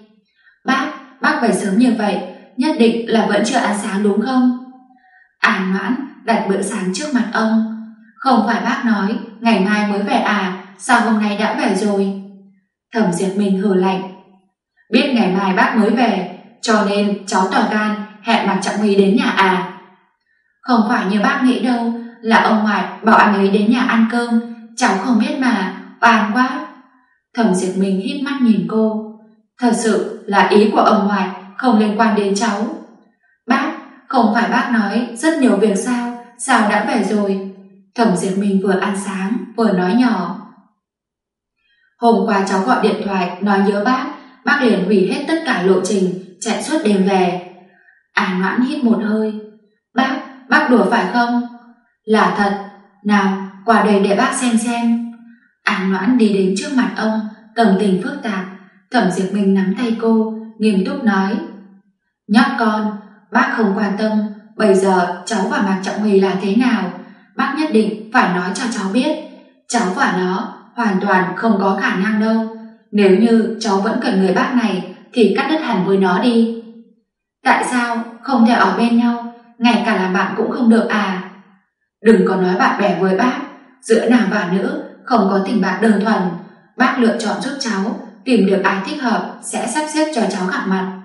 Bác về sớm như vậy, nhất định là vẫn chưa ăn sáng đúng không? An Noãn đặt bữa sáng trước mặt ông. Không phải bác nói ngày mai mới về à, sao hôm nay đã về rồi? Thẩm Diệp Minh hừ lạnh. Biết ngày mai bác mới về, cho nên cháu tỏ gan hẹn Mạc Trọng Huy đến nhà à? Không phải như bác nghĩ đâu, là ông ngoại bảo anh ấy đến nhà ăn cơm, cháu không biết mà, oan quá. Thẩm Diệp Minh híp mắt nhìn cô. Thật sự là ý của ông ngoại không liên quan đến cháu. Bác, không phải bác nói rất nhiều việc sao, sao đã về rồi? Thẩm Diệp Minh vừa ăn sáng vừa nói nhỏ. Hôm qua cháu gọi điện thoại nói nhớ bác liền hủy hết tất cả lộ trình, chạy suốt đêm về. An Noãn hít một hơi. Bác đùa phải không? Là thật. Nào, qua đây để bác xem. An Noãn đi đến trước mặt ông, tâm tình phức tạp. Thẩm Diệp Minh nắm tay cô, nghiêm túc nói. Nhóc con, bác không quan tâm bây giờ cháu và Mạc Trọng Huy là thế nào, bác nhất định phải nói cho cháu biết. Cháu và nó hoàn toàn không có khả năng đâu. Nếu như cháu vẫn cần người bác này thì cắt đứt hẳn với nó đi. Tại sao không thể ở bên nhau, ngay cả làm bạn cũng không được à? Đừng có nói bạn bè với bác, giữa nam và nữ không có tình bạn đơn thuần. Bác lựa chọn giúp cháu, tìm được ai thích hợp sẽ sắp xếp cho cháu gặp mặt.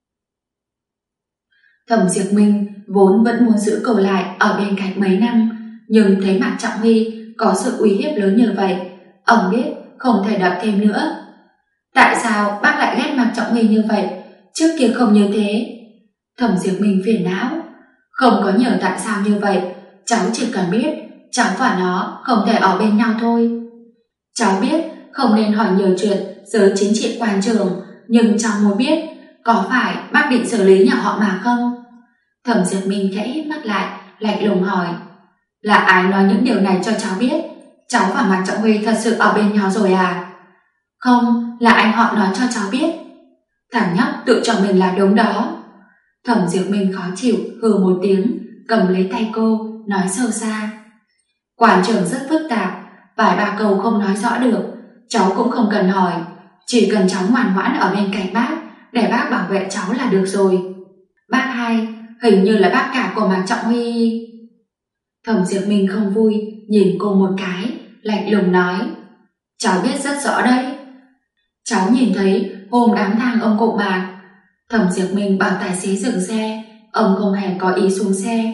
Thẩm Diệp Minh vốn vẫn muốn giữ cô lại ở bên cạnh mấy năm, nhưng thấy Mạc Trọng Huy có sự uy hiếp lớn như vậy, ông biết không thể đợi thêm nữa. Tại sao bác lại ghét Mạc Trọng Huy như vậy, trước kia không như thế? Thẩm Diệp Minh phiền não. Không có nhiều tại sao như vậy, cháu chỉ cần biết cháu và nó không thể ở bên nhau thôi. Cháu biết không nên hỏi nhiều chuyện giới chính trị quan trường, nhưng cháu muốn biết có phải bác định xử lý nhà họ Mạc không? Thẩm Diệp Minh khẽ híp mắt lại, lạnh lùng hỏi. Là ai nói những điều này cho cháu biết? Cháu và Mạc Trọng Huy thật sự ở bên nhau rồi à? Không, là anh họ nói cho cháu biết. Thằng nhóc tự cho mình là đúng đó. Thẩm Diệp Minh khó chịu hừ một tiếng, cầm lấy tay cô, nói sâu xa. Quan trường rất phức tạp, vài ba câu không nói rõ được, cháu cũng không cần hỏi, chỉ cần cháu ngoan ngoãn ở bên cạnh bác, để bác bảo vệ cháu là được rồi. Bác hai, hình như là bác cả của Mạc Trọng Huy. Thẩm Diệp Minh không vui, nhìn cô một cái, lạnh lùng nói. Cháu biết rất rõ đấy. Cháu nhìn thấy hôm đám tang ông cụ Mạc. Thẩm Diệp Minh bảo tài xế dừng xe, ông không hề có ý xuống xe.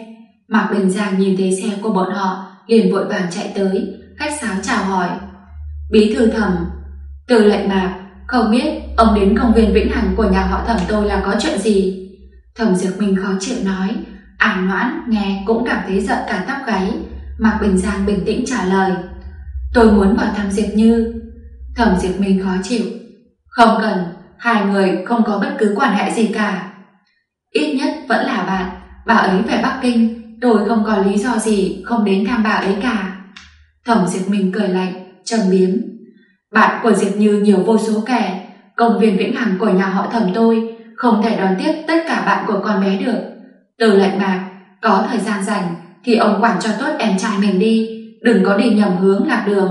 Mạc Bình Giang nhìn thấy xe của bọn họ liền vội vàng chạy tới, khách sáo chào hỏi. Bí thư Thẩm, Tư lệnh Mạc, không biết ông đến công viên Vĩnh Hằng của nhà họ Thẩm tôi là có chuyện gì? Thẩm Diệp Minh khó chịu nói. An Noãn nghe cũng cảm thấy giận cả tóc gáy. Mạc Bình Giang bình tĩnh trả lời. Tôi muốn vào thăm Diệp Như. Thẩm Diệp Minh khó chịu. Không cần, hai người không có bất cứ quan hệ gì cả. Ít nhất vẫn là bạn. Bà ấy về Bắc Kinh, tôi không có lý do gì không đến thăm bà ấy cả. Thẩm Diệp Minh cười lạnh, trầm biếm. Bạn của Diệp Như nhiều vô số kẻ. Công viên Vĩnh Hằng của nhà họ Thẩm tôi không thể đón tiếp tất cả bạn của con bé được. Tư lệnh Mạc, có thời gian rảnh thì ông quản cho tốt em trai mình đi, đừng có đi nhầm hướng lạc đường.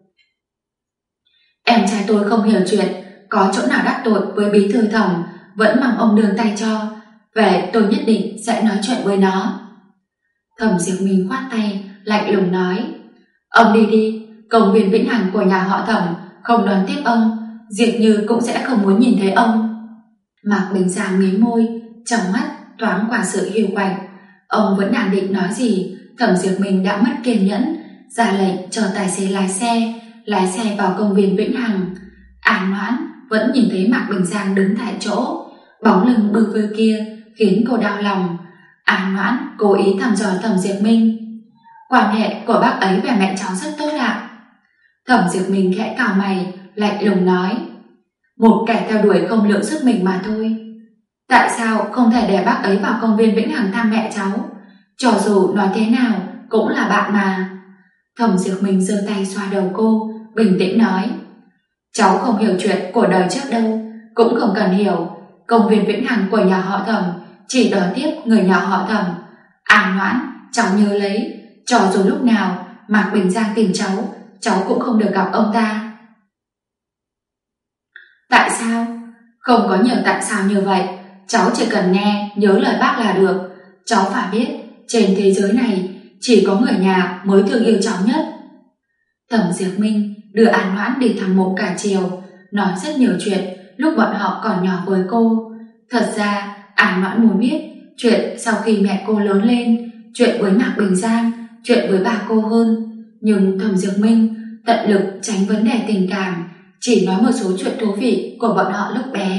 Em trai tôi không hiểu chuyện, có chỗ nào đắc tội với bí thư Thẩm vẫn mong ông đường tay cho. Về tôi nhất định sẽ nói chuyện với nó. Thẩm Diệp Minh khoát tay, lạnh lùng nói. Ông đi đi, công viên Vĩnh Hằng của nhà họ Thẩm không đón tiếp ông, Diệp Như cũng sẽ không muốn nhìn thấy ông. Mạc Bình Giang mí môi, trong mắt thoáng qua sự hiu quạnh. Ông vẫn đang định nói gì, Thẩm Diệp Minh đã mất kiên nhẫn, ra lệnh cho tài xế lái xe vào công viên Vĩnh Hằng. An Noãn vẫn nhìn thấy Mạc Bình Giang đứng tại chỗ, bóng lưng bơ vơ kia khiến cô đau lòng. An Noãn cố ý thăm dò Thẩm Diệp Minh. Quan hệ của bác ấy và mẹ cháu rất tốt ạ. Thẩm Diệp Minh khẽ cau mày, lạnh lùng nói. Một kẻ theo đuổi không lượng sức mình mà thôi. Tại sao không thể để bác ấy vào công viên Vĩnh Hằng thăm mẹ cháu? Cho dù nói thế nào cũng là bạn mà. Thẩm Diệp Minh giơ tay xoa đầu cô, bình tĩnh nói. Cháu không hiểu chuyện của đời trước đâu, cũng không cần hiểu. Công viên Vĩnh Hằng của nhà họ Thẩm chỉ đón tiếp người nhà họ Thẩm. An Noãn, cháu nhớ lấy, cho dù lúc nào Mạc Bình Giang tìm cháu cũng không được gặp ông ta. Tại sao? Không có nhiều tại sao như vậy. Cháu chỉ cần nghe, nhớ lời bác là được. Cháu phải biết, trên thế giới này chỉ có người nhà mới thương yêu cháu nhất. Thẩm Diệp Minh đưa An Noãn đi thăm mộ cả chiều, nói rất nhiều chuyện lúc bọn họ còn nhỏ với cô. Thật ra An Noãn muốn biết chuyện sau khi mẹ cô lớn lên, chuyện với Mạc Bình Giang, chuyện với bà cô hơn. Nhưng Thẩm Diệp Minh tận lực tránh vấn đề tình cảm, chỉ nói một số chuyện thú vị của bọn họ lúc bé.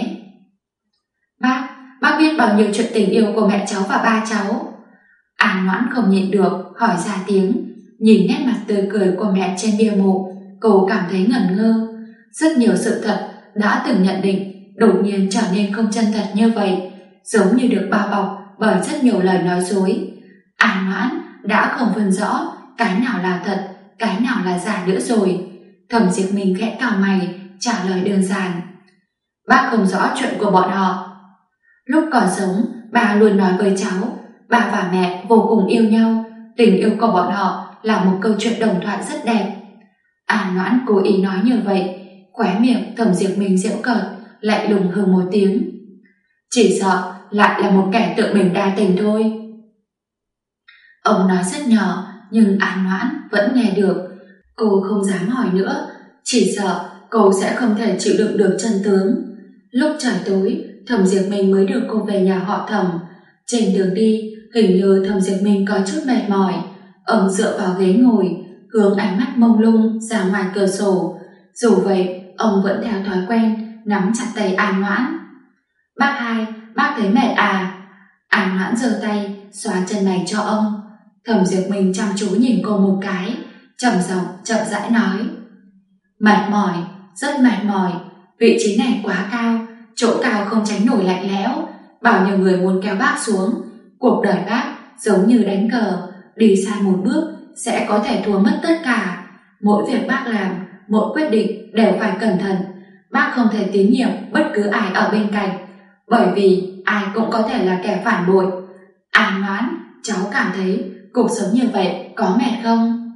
Bác biết bao nhiêu chuyện tình yêu của mẹ cháu và ba cháu. An Noãn không nhịn được hỏi ra tiếng. Nhìn nét mặt tươi cười của mẹ trên bia mộ, cô cảm thấy ngẩn ngơ. Rất nhiều sự thật đã từng nhận định đột nhiên trở nên không chân thật như vậy, giống như được bao bọc bởi rất nhiều lời nói dối. An Noãn đã không phân rõ cái nào là thật, cái nào là giả nữa rồi. Thẩm Diệp Minh khẽ cau mày, trả lời đơn giản. Bác không rõ chuyện của bọn họ. Lúc còn sống, bà luôn nói với cháu, bà và mẹ vô cùng yêu nhau, tình yêu của bọn họ là một câu chuyện đồng thoại rất đẹp. An Noãn cố ý nói như vậy, khóe miệng Thẩm Diệp Minh giễu cợt, lạnh lùng hừ một tiếng. Chỉ sợ lại là một kẻ tự mình đa tình thôi. Ông nói rất nhỏ, nhưng An Noãn vẫn nghe được. Cô không dám hỏi nữa, chỉ sợ cô sẽ không thể chịu đựng được chân tướng. Lúc trời tối, Thẩm Diệp Minh mới đưa cô về nhà họ Thẩm. Trên đường đi, hình như Thẩm Diệp Minh có chút mệt mỏi. Ông dựa vào ghế ngồi, hướng ánh mắt mông lung ra ngoài cửa sổ. Dù vậy, ông vẫn theo thói quen nắm chặt tay An Noãn. Bác hai, bác thấy mệt à? An Noãn giơ tay xóa chân mày cho ông. Thẩm Diệp Minh chăm chú nhìn cô một cái, trầm giọng chậm rãi nói. Mệt mỏi, rất mệt mỏi. Vị trí này quá cao, chỗ cao không tránh nổi lạnh lẽo. Bao nhiêu người muốn kéo bác xuống. Cuộc đời bác giống như đánh cờ, đi sai một bước sẽ có thể thua mất tất cả. Mỗi việc bác làm, mỗi quyết định đều phải cẩn thận. Bác không thể tín nhiệm bất cứ ai ở bên cạnh, bởi vì ai cũng có thể là kẻ phản bội. An Noãn, cháu cảm thấy cuộc sống như vậy có mệt không?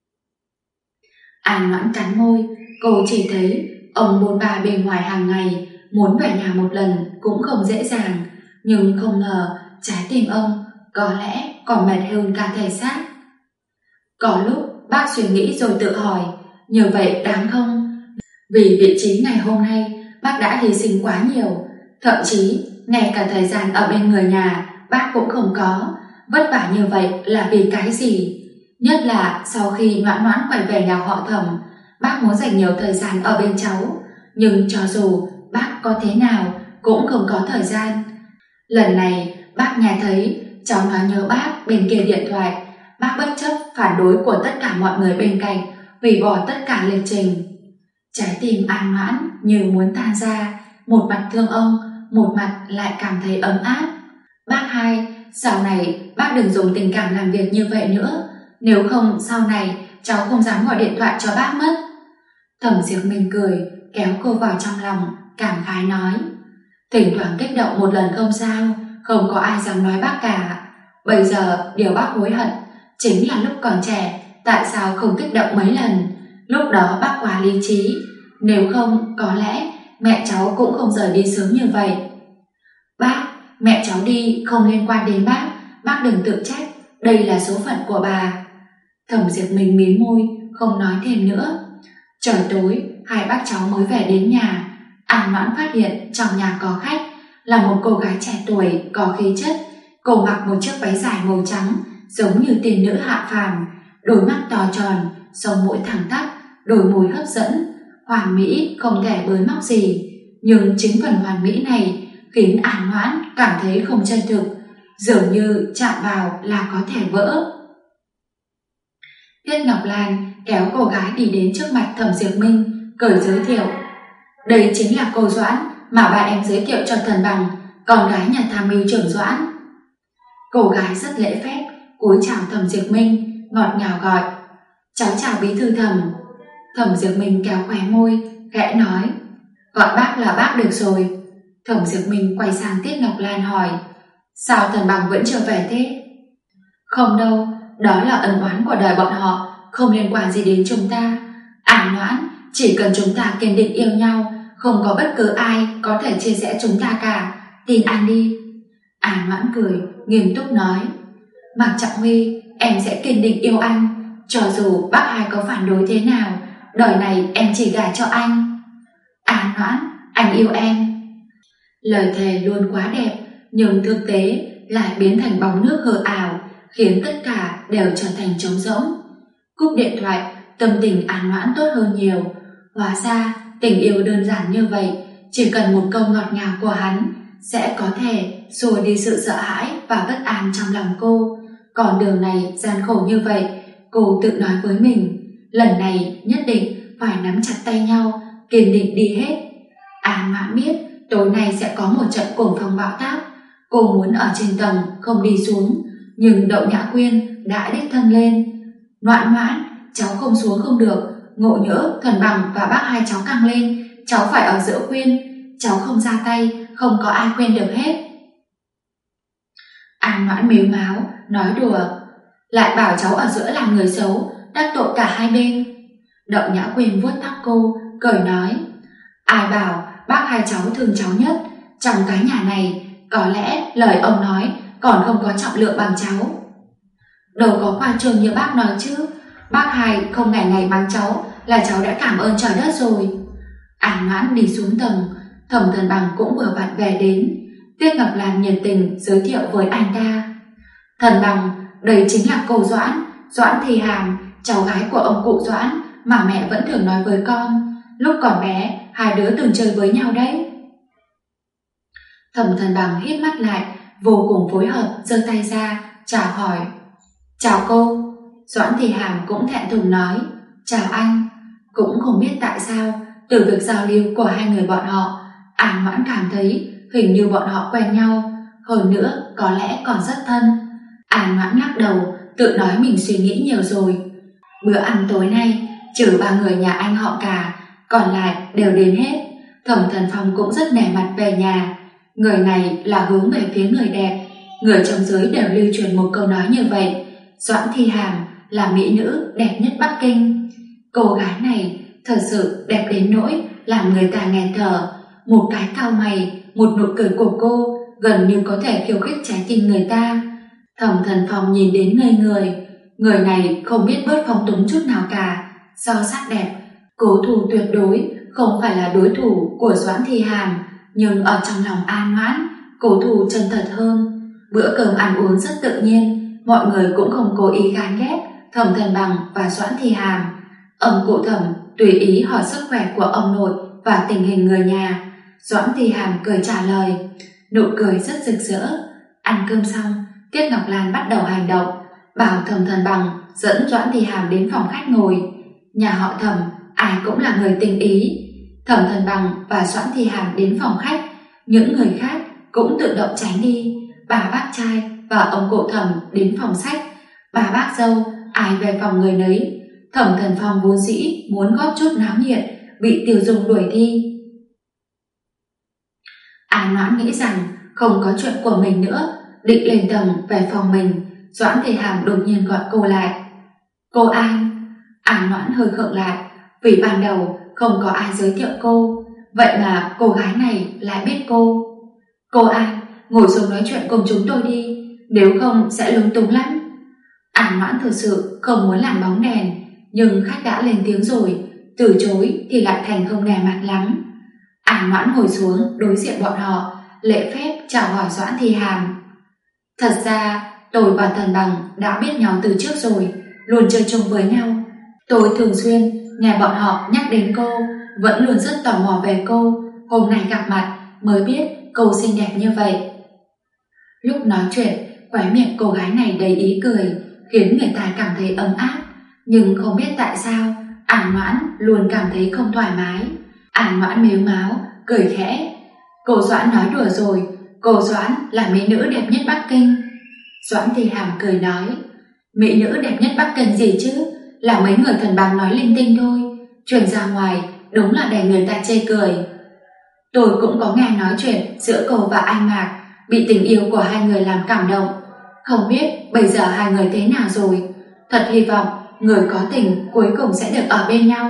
An Noãn cắn môi, cô chỉ thấy ông bôn ba bên ngoài hàng ngày, muốn về nhà một lần cũng không dễ dàng, nhưng không ngờ trái tim ông có lẽ còn mệt hơn cả thể xác. Có lúc bác suy nghĩ rồi tự hỏi, như vậy đáng không? Vì vị trí ngày hôm nay, bác đã hy sinh quá nhiều, thậm chí ngay cả thời gian ở bên người nhà bác cũng không có. vất vả như vậy là vì cái gì? Nhất là sau khi Noãn Noãn quay về nhà họ Thẩm, bác muốn dành nhiều thời gian ở bên cháu, nhưng cho dù bác có thế nào cũng không có thời gian. Lần này bác nghe thấy cháu nói nhớ bác bên kia điện thoại, bác bất chấp phản đối của tất cả mọi người bên cạnh, hủy bỏ tất cả lịch trình. Trái tim An Noãn như muốn tan ra, một mặt thương ông, một mặt lại cảm thấy ấm áp. Bác hai, sau này bác đừng dùng tình cảm làm việc như vậy nữa, nếu không sau này cháu không dám gọi điện thoại cho bác mất. Thẩm Diệp Minh cười, kéo cô vào trong lòng, cảm khái nói: thỉnh thoảng kích động một lần không sao, không có ai dám nói bác cả. Bây giờ điều bác hối hận chính là lúc còn trẻ, tại sao không kích động mấy lần. Lúc đó bác quá lý trí, nếu không có lẽ mẹ cháu cũng không rời đi sớm như vậy. Bác, mẹ cháu đi không liên quan đến bác đừng tự trách, đây là số phận của bà. Thẩm Diệp Minh mím môi, không nói thêm nữa. Trời tối, hai bác cháu mới về đến nhà. An Noãn phát hiện trong nhà có khách, là một cô gái trẻ tuổi có khí chất. Cô mặc một chiếc váy dài màu trắng, giống như tiên nữ hạ phàm, đôi mắt to tròn, sống mũi thẳng tắp, đôi môi hấp dẫn, hoàn mỹ không thể bới móc gì. Nhưng chính phần hoàn mỹ này khiến An Noãn cảm thấy không chân thực, dường như chạm vào là có thể vỡ. Tiết Ngọc Lan kéo cô gái đi đến trước mặt Thẩm Diệp Minh, cười giới thiệu: đây chính là cô Doãn mà bà em giới thiệu cho thần bằng, con gái nhà tham mưu trưởng Doãn. Cô gái rất lễ phép, cúi chào Thẩm Diệp Minh, ngọt ngào gọi: cháu chào bí thư Thẩm. Thẩm Diệp Minh kéo khóe môi, khẽ nói: gọi bác là bác được rồi. Thẩm Diệp Minh quay sang Tiết Ngọc Lan hỏi: sao thần bằng vẫn chưa về thế? Không đâu, đó là ân oán của đời bọn họ, không liên quan gì đến chúng ta. An Noãn, chỉ cần chúng ta kiên định yêu nhau, không có bất cứ ai có thể chia rẽ chúng ta cả, tin anh đi. An Noãn cười, nghiêm túc nói: Mạc Trọng Huy, em sẽ kiên định yêu anh, cho dù bác hai có phản đối thế nào, đời này em chỉ gả cho anh. An Noãn, anh yêu em. Lời thề luôn quá đẹp, nhưng thực tế lại biến thành bóng nước hờ ảo, khiến tất cả đều trở thành trống rỗng. Cúp điện thoại, tâm tình An Noãn tốt hơn nhiều. Hóa ra tình yêu đơn giản như vậy, chỉ cần một câu ngọt ngào của hắn sẽ có thể xua đi sự sợ hãi và bất an trong lòng cô. Còn đường này gian khổ như vậy, cô tự nói với mình, lần này nhất định phải nắm chặt tay nhau, kiên định đi hết. An Noãn biết tối nay sẽ có một trận cuồng phong bão táp. Cô muốn ở trên tầng không đi xuống, nhưng Đậu Nhã Quyên đã đích thân lên. Noãn Noãn, cháu không xuống không được, ngộ nhỡ thần bằng và bác hai cháu căng lên, cháu phải ở giữa khuyên, cháu không ra tay không có ai khuyên được hết. An Noãn mếu máo nói đùa, lại bảo cháu ở giữa làm người xấu, đắc tội cả hai bên. Đậu Nhã Quyên vuốt tóc cô, cười nói: ai bảo bác hai cháu thương cháu nhất, trong cái nhà này có lẽ lời ông nói còn không có trọng lượng bằng cháu. Đâu có khoa trương như bác nói chứ, bác hai không ngày ngày mắng cháu là cháu đã cảm ơn trời đất rồi. An Noãn đi xuống tầng, Thẩm Thần Bằng cũng vừa vặn về đến. Tiết Ngọc Lan nhiệt tình giới thiệu với anh ta: Thần Bằng, đây chính là cô Doãn, Doãn Thi Hàm, cháu gái của ông cụ Doãn mà mẹ vẫn thường nói với con, lúc còn bé hai đứa từng chơi với nhau đấy. Thẩm Thần Bằng hít mắt lại, vô cùng phối hợp, giơ tay ra chào hỏi: chào cô. Doãn Thi Hàm cũng thẹn thùng nói: chào anh. Cũng không biết tại sao, từ việc giao lưu của hai người bọn họ, An Noãn cảm thấy hình như bọn họ quen nhau, hơn nữa có lẽ còn rất thân. An Noãn lắc đầu, tự nói mình suy nghĩ nhiều rồi. Bữa ăn tối nay trừ ba người nhà anh họ cả, còn lại đều đến hết. Thẩm Thần Phong cũng rất nể mặt về nhà. Người này là hướng về phía người đẹp, người trong giới đều lưu truyền một câu nói như vậy: Doãn Thi Hàm là mỹ nữ đẹp nhất Bắc Kinh. Cô gái này thật sự đẹp đến nỗi làm người ta nghẹt thở. Một cái cau mày, một nụ cười của cô gần như có thể khiêu khích trái tim người ta. Thẩm Thần Phong nhìn đến ngây người. Người này không biết bớt phong túng chút nào cả. Do sắc đẹp, Cố Thù tuyệt đối không phải là đối thủ của Doãn Thi Hàm, nhưng ở trong lòng An Noãn, Cố Thù chân thật hơn. Bữa cơm ăn uống rất tự nhiên, mọi người cũng không cố ý gán ghép Thẩm Thần Bằng và Doãn Thi Hàm. Ông cụ Thẩm tùy ý hỏi sức khỏe của ông nội và tình hình người nhà. Doãn Thi Hàm cười trả lời, nụ cười rất rực rỡ. Ăn cơm xong, Tiết Ngọc Lan bắt đầu hành động, bảo Thẩm Thần Bằng dẫn Doãn Thi Hàm đến phòng khách ngồi. Nhà họ Thẩm ai cũng là người tinh ý. Thẩm Thần Bằng và Doãn Thi Hàm đến phòng khách, những người khác cũng tự động tránh đi. Bà bác trai và ông cụ Thẩm đến phòng sách, bà bác dâu ai về phòng người nấy. Thẩm Thần Phong vốn dĩ muốn góp chút náo nhiệt, bị Tiêu Dung đuổi đi. An Noãn nghĩ rằng không có chuyện của mình nữa, định lên tầng về phòng mình. Doãn Thi Hàm đột nhiên gọi cô lại. Cô An. An Noãn hơi khựng lại, vì ban đầu không có ai giới thiệu cô, vậy mà cô gái này lại biết cô. Cô An, ngồi xuống nói chuyện cùng chúng tôi đi, nếu không sẽ lúng túng lắm. An Noãn thực sự không muốn làm bóng đèn, nhưng khách đã lên tiếng rồi, từ chối thì lại thành không nề mặt lắm. An Noãn ngồi xuống đối diện bọn họ, lễ phép chào hỏi Doãn Thi Hàm. Thật ra tôi và Thần Bằng đã biết nhau từ trước rồi, luôn chơi chung với nhau. Tôi thường xuyên nghe bọn họ nhắc đến cô, vẫn luôn rất tò mò về cô. Hôm nay gặp mặt mới biết cô xinh đẹp như vậy. Lúc nói chuyện, khóe miệng cô gái này đầy ý cười, khiến người ta cảm thấy ấm áp. Nhưng không biết tại sao, An Noãn luôn cảm thấy không thoải mái. An Noãn mếu máo, cười khẽ. Cô Doãn nói đùa rồi, cô Doãn là mỹ nữ đẹp nhất Bắc Kinh. Doãn Thi Hàm cười nói, mỹ nữ đẹp nhất Bắc Kinh gì chứ, là mấy người Thần Bằng nói linh tinh thôi, truyền ra ngoài đúng là để người ta chê cười. Tôi cũng có nghe nói chuyện giữa cô và anh Mạc, bị tình yêu của hai người làm cảm động. Không biết bây giờ hai người thế nào rồi, thật hy vọng người có tình cuối cùng sẽ được ở bên nhau.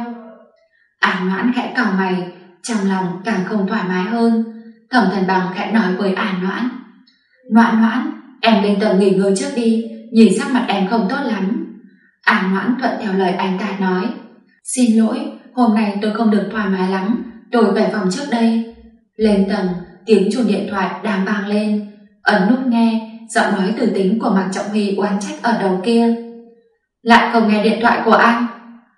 An Noãn khẽ cau mày, trong lòng càng không thoải mái hơn. Thẩm Thần Bằng khẽ nói với An Noãn, Noãn Noãn, em lên tầng nghỉ ngơi trước đi, nhìn sắc mặt em không tốt lắm. An Noãn thuận theo lời anh ta nói, xin lỗi, hôm nay tôi không được thoải mái lắm, tôi về phòng trước đây. Lên tầng, tiếng chuông điện thoại đang vang lên. Ấn nút nghe, giọng nói từ tính của Mạc Trọng Huy oán trách ở đầu kia. Lại không nghe điện thoại của anh?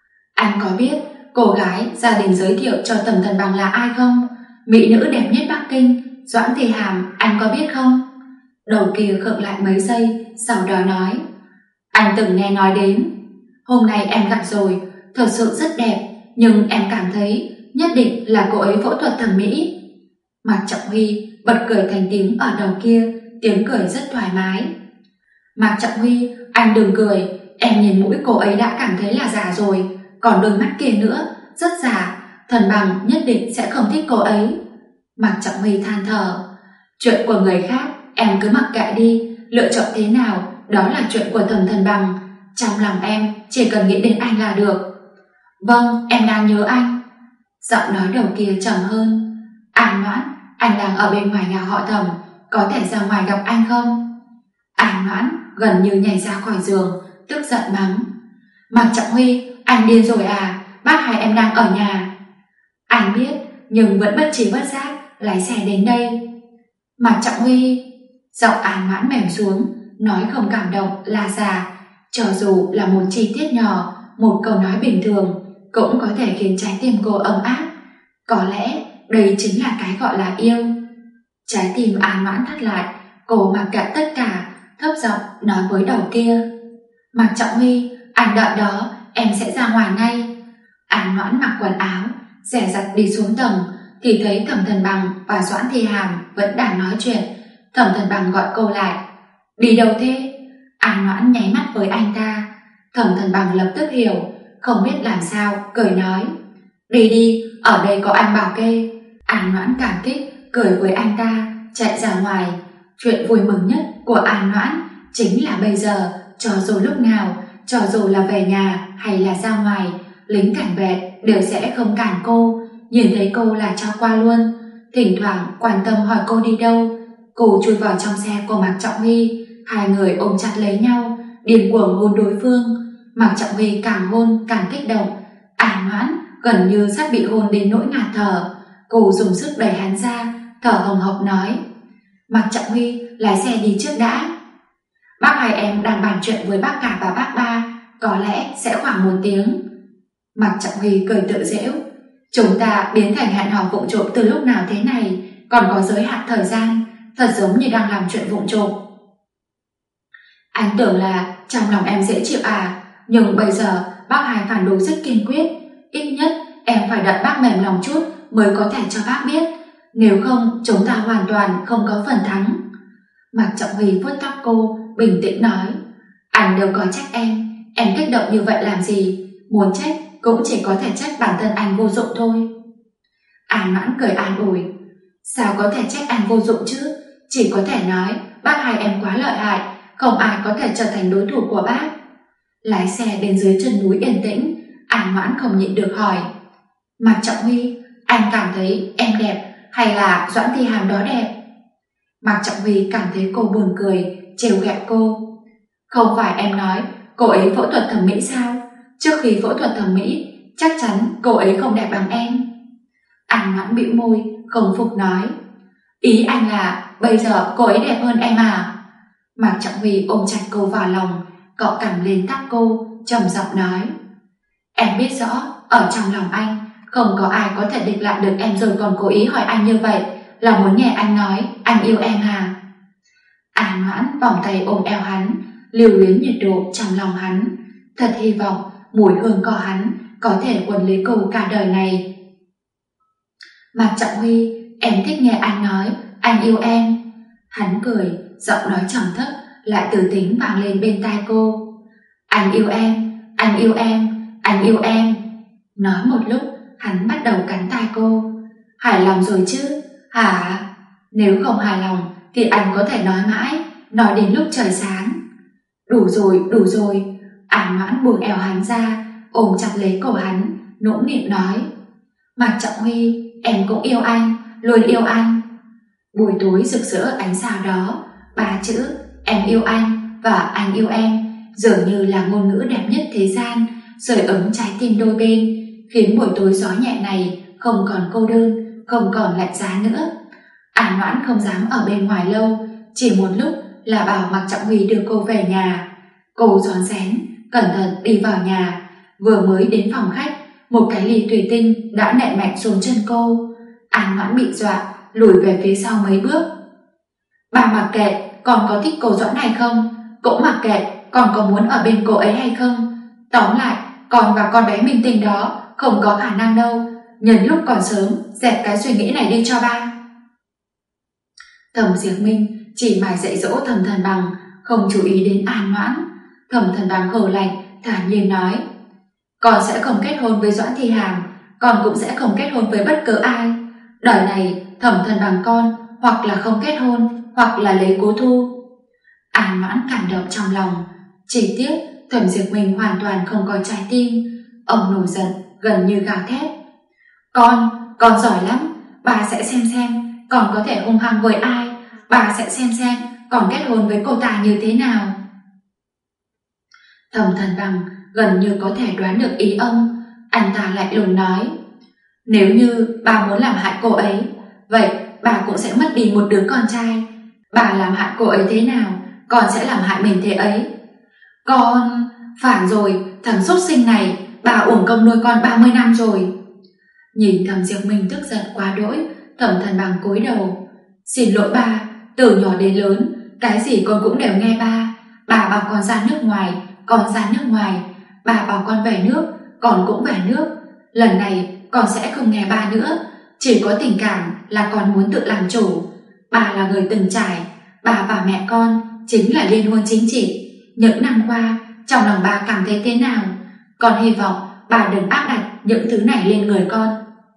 Anh có biết cô gái gia đình giới thiệu cho Thẩm Thần Bằng là ai không? Mỹ nữ đẹp nhất Bắc Kinh, Doãn Thi Hàm, anh có biết không? Đầu kia khựng lại mấy giây, sau đó nói, anh từng nghe nói đến. Hôm nay em gặp rồi, thật sự rất đẹp, nhưng em cảm thấy nhất định là cô ấy phẫu thuật thẩm mỹ. Mạc Trọng Huy bật cười thành tiếng ở đầu kia, tiếng cười rất thoải mái. Mạc Trọng Huy, anh đừng cười, em nhìn mũi cô ấy đã cảm thấy là giả rồi, còn đôi mắt kia nữa, rất giả, Thần Bằng nhất định sẽ không thích cô ấy. Mạc Trọng Huy than thở, chuyện của người khác em cứ mặc kệ đi, lựa chọn thế nào đó là chuyện của Thẩm Thần Bằng, trong lòng em chỉ cần nghĩ đến anh là được. Vâng, em đang nhớ anh. Giọng nói đầu kia trầm hơn. An Noãn, anh đang ở bên ngoài nhà họ Thẩm, có thể ra ngoài gặp anh không? An Noãn gần như nhảy ra khỏi giường, tức giận mắng, Mạc Trọng Huy, anh điên rồi à, bác hai em đang ở nhà. Anh biết, nhưng vẫn bất trí bất giác lái xe đến đây. Mạc Trọng Huy. Giọng An Noãn mềm xuống, nói không cảm động là già. Cho dù là một chi tiết nhỏ, một câu nói bình thường cũng có thể khiến trái tim cô ấm áp. Có lẽ đây chính là cái gọi là yêu. Trái tim An Noãn thắt lại, cô mặc kệ tất cả, thấp giọng nói với đầu kia, Mạc Trọng Huy, anh đợi đó, em sẽ ra ngoài ngay. An Noãn mặc quần áo, dè dặt đi xuống tầng, thì thấy Thẩm Thần Bằng và Doãn Thi Hàm vẫn đang nói chuyện. Thẩm Thần Bằng gọi cô lại, đi đâu thế? An Noãn nháy mắt với anh ta. Thẩm Thần Bằng lập tức hiểu, không biết làm sao, cười nói, đi đi, ở đây có anh bảo kê. An Noãn cảm kích, cười với anh ta, chạy ra ngoài. Chuyện vui mừng nhất của An Noãn chính là bây giờ, cho dù lúc nào, cho dù là về nhà hay là ra ngoài, lính cảnh vệ đều sẽ không cản cô, nhìn thấy cô là cho qua luôn. Thỉnh thoảng quan tâm hỏi cô đi đâu. Cô chui vào trong xe của Mạc Trọng Huy, hai người ôm chặt lấy nhau, điên cuồng hôn đối phương. Mạc Trọng Huy càng hôn càng kích động. An Noãn gần như sắp bị hôn đến nỗi ngạt thở. Cô dùng sức đẩy hắn ra, thở hồng hộc nói, Mạc Trọng Huy lái xe đi trước đã. Bác hai em đang bàn chuyện với bác cả và bác ba, có lẽ sẽ khoảng 1 tiếng. Mạc Trọng Huy cười tự giễu. Chúng ta biến thành hẹn hò vụng trộm từ lúc nào thế này, còn có giới hạn thời gian, thật giống như đang làm chuyện vụng trộm. Anh tưởng là trong lòng em dễ chịu à, nhưng bây giờ bác hai phản đối rất kiên quyết. Ít nhất em phải đợi bác mềm lòng chút mới có thể cho bác biết, nếu không chúng ta hoàn toàn không có phần thắng. Mạc Trọng Huy vuốt tóc cô, bình tĩnh nói. Anh đâu có trách em kích động như vậy làm gì, muốn trách cũng chỉ có thể trách bản thân anh vô dụng thôi. An Mãn cười an ủi. Sao có thể trách anh vô dụng chứ, chỉ có thể nói bác hai em quá lợi hại, không ai có thể trở thành đối thủ của bác. Lái xe đến dưới chân núi yên tĩnh, An Mãn không nhịn được hỏi. Mạc Trọng Huy, anh cảm thấy em đẹp hay là Doãn Thi Hàm đó đẹp? Mạc Trọng Huy cảm thấy cô buồn cười, trêu ghẹo cô. Không phải em nói cô ấy phẫu thuật thẩm mỹ sao? Trước khi phẫu thuật thẩm mỹ, chắc chắn cô ấy không đẹp bằng em. An Mãn bĩu môi, không phục nói. Ý anh là bây giờ cô ấy đẹp hơn em à? Mạc Trọng Huy ôm chặt cô vào lòng, cọ cằm lên tóc cô, trầm giọng nói. Em biết rõ, ở trong lòng anh, không có ai có thể địch lại được em rồi còn cố ý hỏi anh như vậy, là muốn nghe anh nói anh yêu em à? An Mãn vòng tay ôm eo hắn, lưu luyến nhiệt độ trong lòng hắn, thật hy vọng mùi hương của hắn có thể quấn lấy cô cả đời này. Mạc Trọng Huy, em thích nghe anh nói anh yêu em. Hắn cười, giọng nói trầm thấp lại từ tính vang lên bên tai cô. Anh yêu em, anh yêu em, anh yêu em. Nói một lúc, hắn bắt đầu cắn tai cô. Hài lòng rồi chứ, hả? Nếu không hài lòng thì anh có thể nói mãi, nói đến lúc trời sáng. Đủ rồi. An Mãn buông eo hắn ra, ôm chặt lấy cổ hắn, nũng nịu nói. Mạc Trọng Huy, em cũng yêu anh, luôn yêu anh. Buổi tối rực rỡ ánh sao đó, 3 chữ em yêu anh và anh yêu em dường như là ngôn ngữ đẹp nhất thế gian, sưởi ấm trái tim đôi bên, khiến buổi tối gió nhẹ này không còn cô đơn, không còn lạnh giá nữa. An Mãn không dám ở bên ngoài lâu, chỉ một lúc là bảo Mạc Trọng Huy đưa cô về nhà. Cô rón rén, cẩn thận đi vào nhà, vừa mới đến phòng khách, một cái ly thủy tinh đã nện mạnh xuống chân cô. An Mãn bị dọa, lùi về phía sau mấy bước. Bà mặc kệ còn có thích cô Doãn hay không, cũng mặc kệ còn có muốn ở bên cô ấy hay không. Tóm lại, con và con bé minh tinh đó không có khả năng đâu. Nhân lúc còn sớm, dẹp cái suy nghĩ này đi cho ba. Thẩm Diệp Minh chỉ mải dạy dỗ Thẩm Thần Bằng, không chú ý đến An Mãn. Thẩm Thần Bằng hờ lạnh, thản nhiên nói. Con sẽ không kết hôn với Doãn Thi Hàm, con cũng sẽ không kết hôn với bất cứ ai. Đời này Thẩm Thần Bằng con hoặc là không kết hôn, hoặc là lấy Cố Thu. An Mãn cảm động trong lòng, chỉ tiếc Thẩm Diệp Minh hoàn toàn không có trái tim. Ông nổi giận, gần như gào thét. Con giỏi lắm, bà sẽ xem còn có thể hung hăng với ai, bà sẽ xem còn kết hôn với cô ta như thế nào. Thẩm Thần Bằng gần như có thể đoán được ý ông, anh ta lại lùng nói. Nếu như bà muốn làm hại cô ấy, vậy bà cũng sẽ mất đi một đứa con trai. Bà làm hại cô ấy thế nào, con sẽ làm hại mình thế ấy. Con... phản rồi, thằng súc sinh này, bà uổng công nuôi con 30 năm rồi. Nhìn Thẩm Diệp Minh tức giận quá đỗi, Thẩm Thần Bằng cúi đầu. Xin lỗi ba, từ nhỏ đến lớn, cái gì con cũng đều nghe ba. Bà bảo con ra nước ngoài, con ra nước ngoài. Bà bảo con về nước, con cũng về nước. Lần này con sẽ không nghe ba nữa, chỉ có tình cảm là con muốn tự làm chủ. Bà là người từng trải, bà và mẹ con chính là liên hôn chính trị. Những năm qua, trong lòng bà cảm thấy thế nào? Con hy vọng bà đừng áp đặt những thứ này lên người con.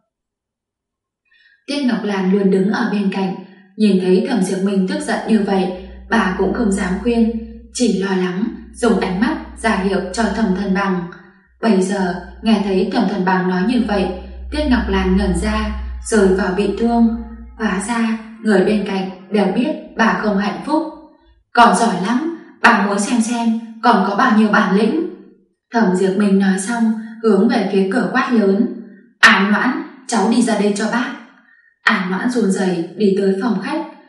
Tiết Ngọc Lan luôn đứng ở bên cạnh, nhìn thấy Thẩm Diệp Minh tức giận như vậy, bà cũng không dám khuyên, chỉ lo lắng dùng ánh mắt ra hiệu cho Thẩm Thần Bằng. Bây giờ nghe thấy Thẩm Thần Bằng nói như vậy, Tiết Ngọc Lan ngẩn ra, rơi vào bị thương. Hóa ra người bên cạnh đều biết bà không hạnh phúc. Còn giỏi lắm, bà muốn xem còn có bao nhiêu bản lĩnh. Thẩm Diệp Minh nói xong, hướng về phía cửa quát lớn. An Mãn, cháu đi ra đây cho bác. An Mãn run rẩy đi tới phòng khách.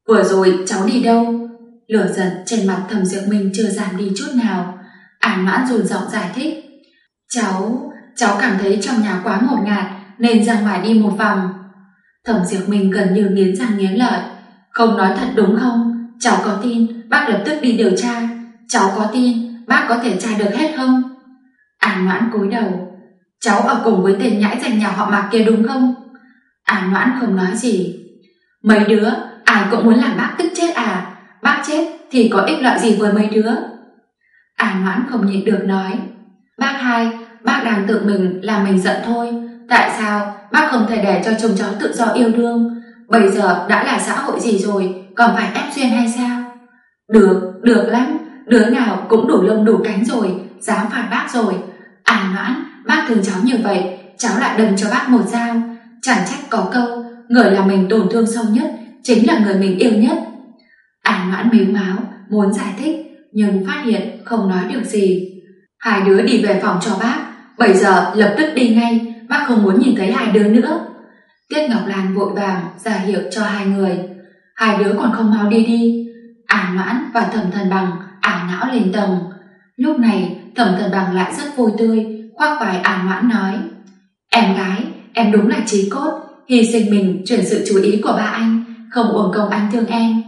Vừa rồi cháu đi đâu? Lửa giận trên mặt Thẩm Diệp Minh chưa giảm đi chút nào. An Mãn run giọng giải thích. Cháu cảm thấy trong nhà quá ngột ngạt nên ra ngoài đi một vòng. Thẩm Diệp Minh gần như nghiến răng nghiến lợi. Không nói thật đúng không? Cháu có tin bác lập tức đi điều tra? Cháu có tin bác có thể tra được hết không? An Mãn cúi đầu. Cháu ở cùng với tên nhãi danh nhà họ Mạc kia đúng không? An Mãn không nói gì. Mấy đứa ai cũng muốn làm bác tức chết à? Bác chết thì có ích lợi gì với mấy đứa? An Mãn không nhịn được nói. Bác hai, bác đang tự mình làm mình giận thôi. Tại sao bác không thể để cho chúng cháu tự do yêu đương? Bây giờ đã là xã hội gì rồi, còn phải ép duyên hay sao? Được lắm. Đứa nào cũng đủ lông đủ cánh rồi, dám phản bác rồi. An Mãn, bác thương cháu như vậy, cháu lại đâm cho bác một dao. Chẳng trách có câu, người làm mình tổn thương sâu nhất chính là người mình yêu nhất. An Mãn mếu máo, muốn giải thích, nhưng phát hiện không nói được gì. Hai đứa đi về phòng cho bác, bây giờ lập tức đi ngay, bác không muốn nhìn thấy hai đứa nữa. Tiết Ngọc Lan vội vàng ra hiệu cho hai người. Hai đứa còn không mau đi. An Mãn và Thẩm Thần Bằng ảo não lên tầng. Lúc này Thẩm Thần Bằng lại rất vui tươi, khoác vai An Mãn nói. Em gái, em đúng là chí cốt, hy sinh mình chuyển sự chú ý của ba anh, không uổng công anh thương em.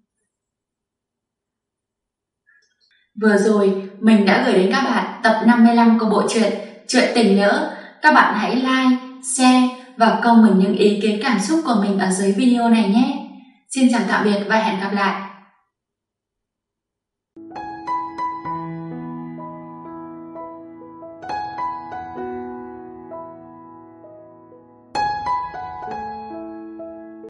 Vừa rồi mình đã gửi đến các bạn tập 55 của bộ truyện Chuyện Tình Lỡ. Các bạn hãy like, share và comment những ý kiến cảm xúc của mình ở dưới video này nhé. Xin chào tạm biệt và hẹn gặp lại.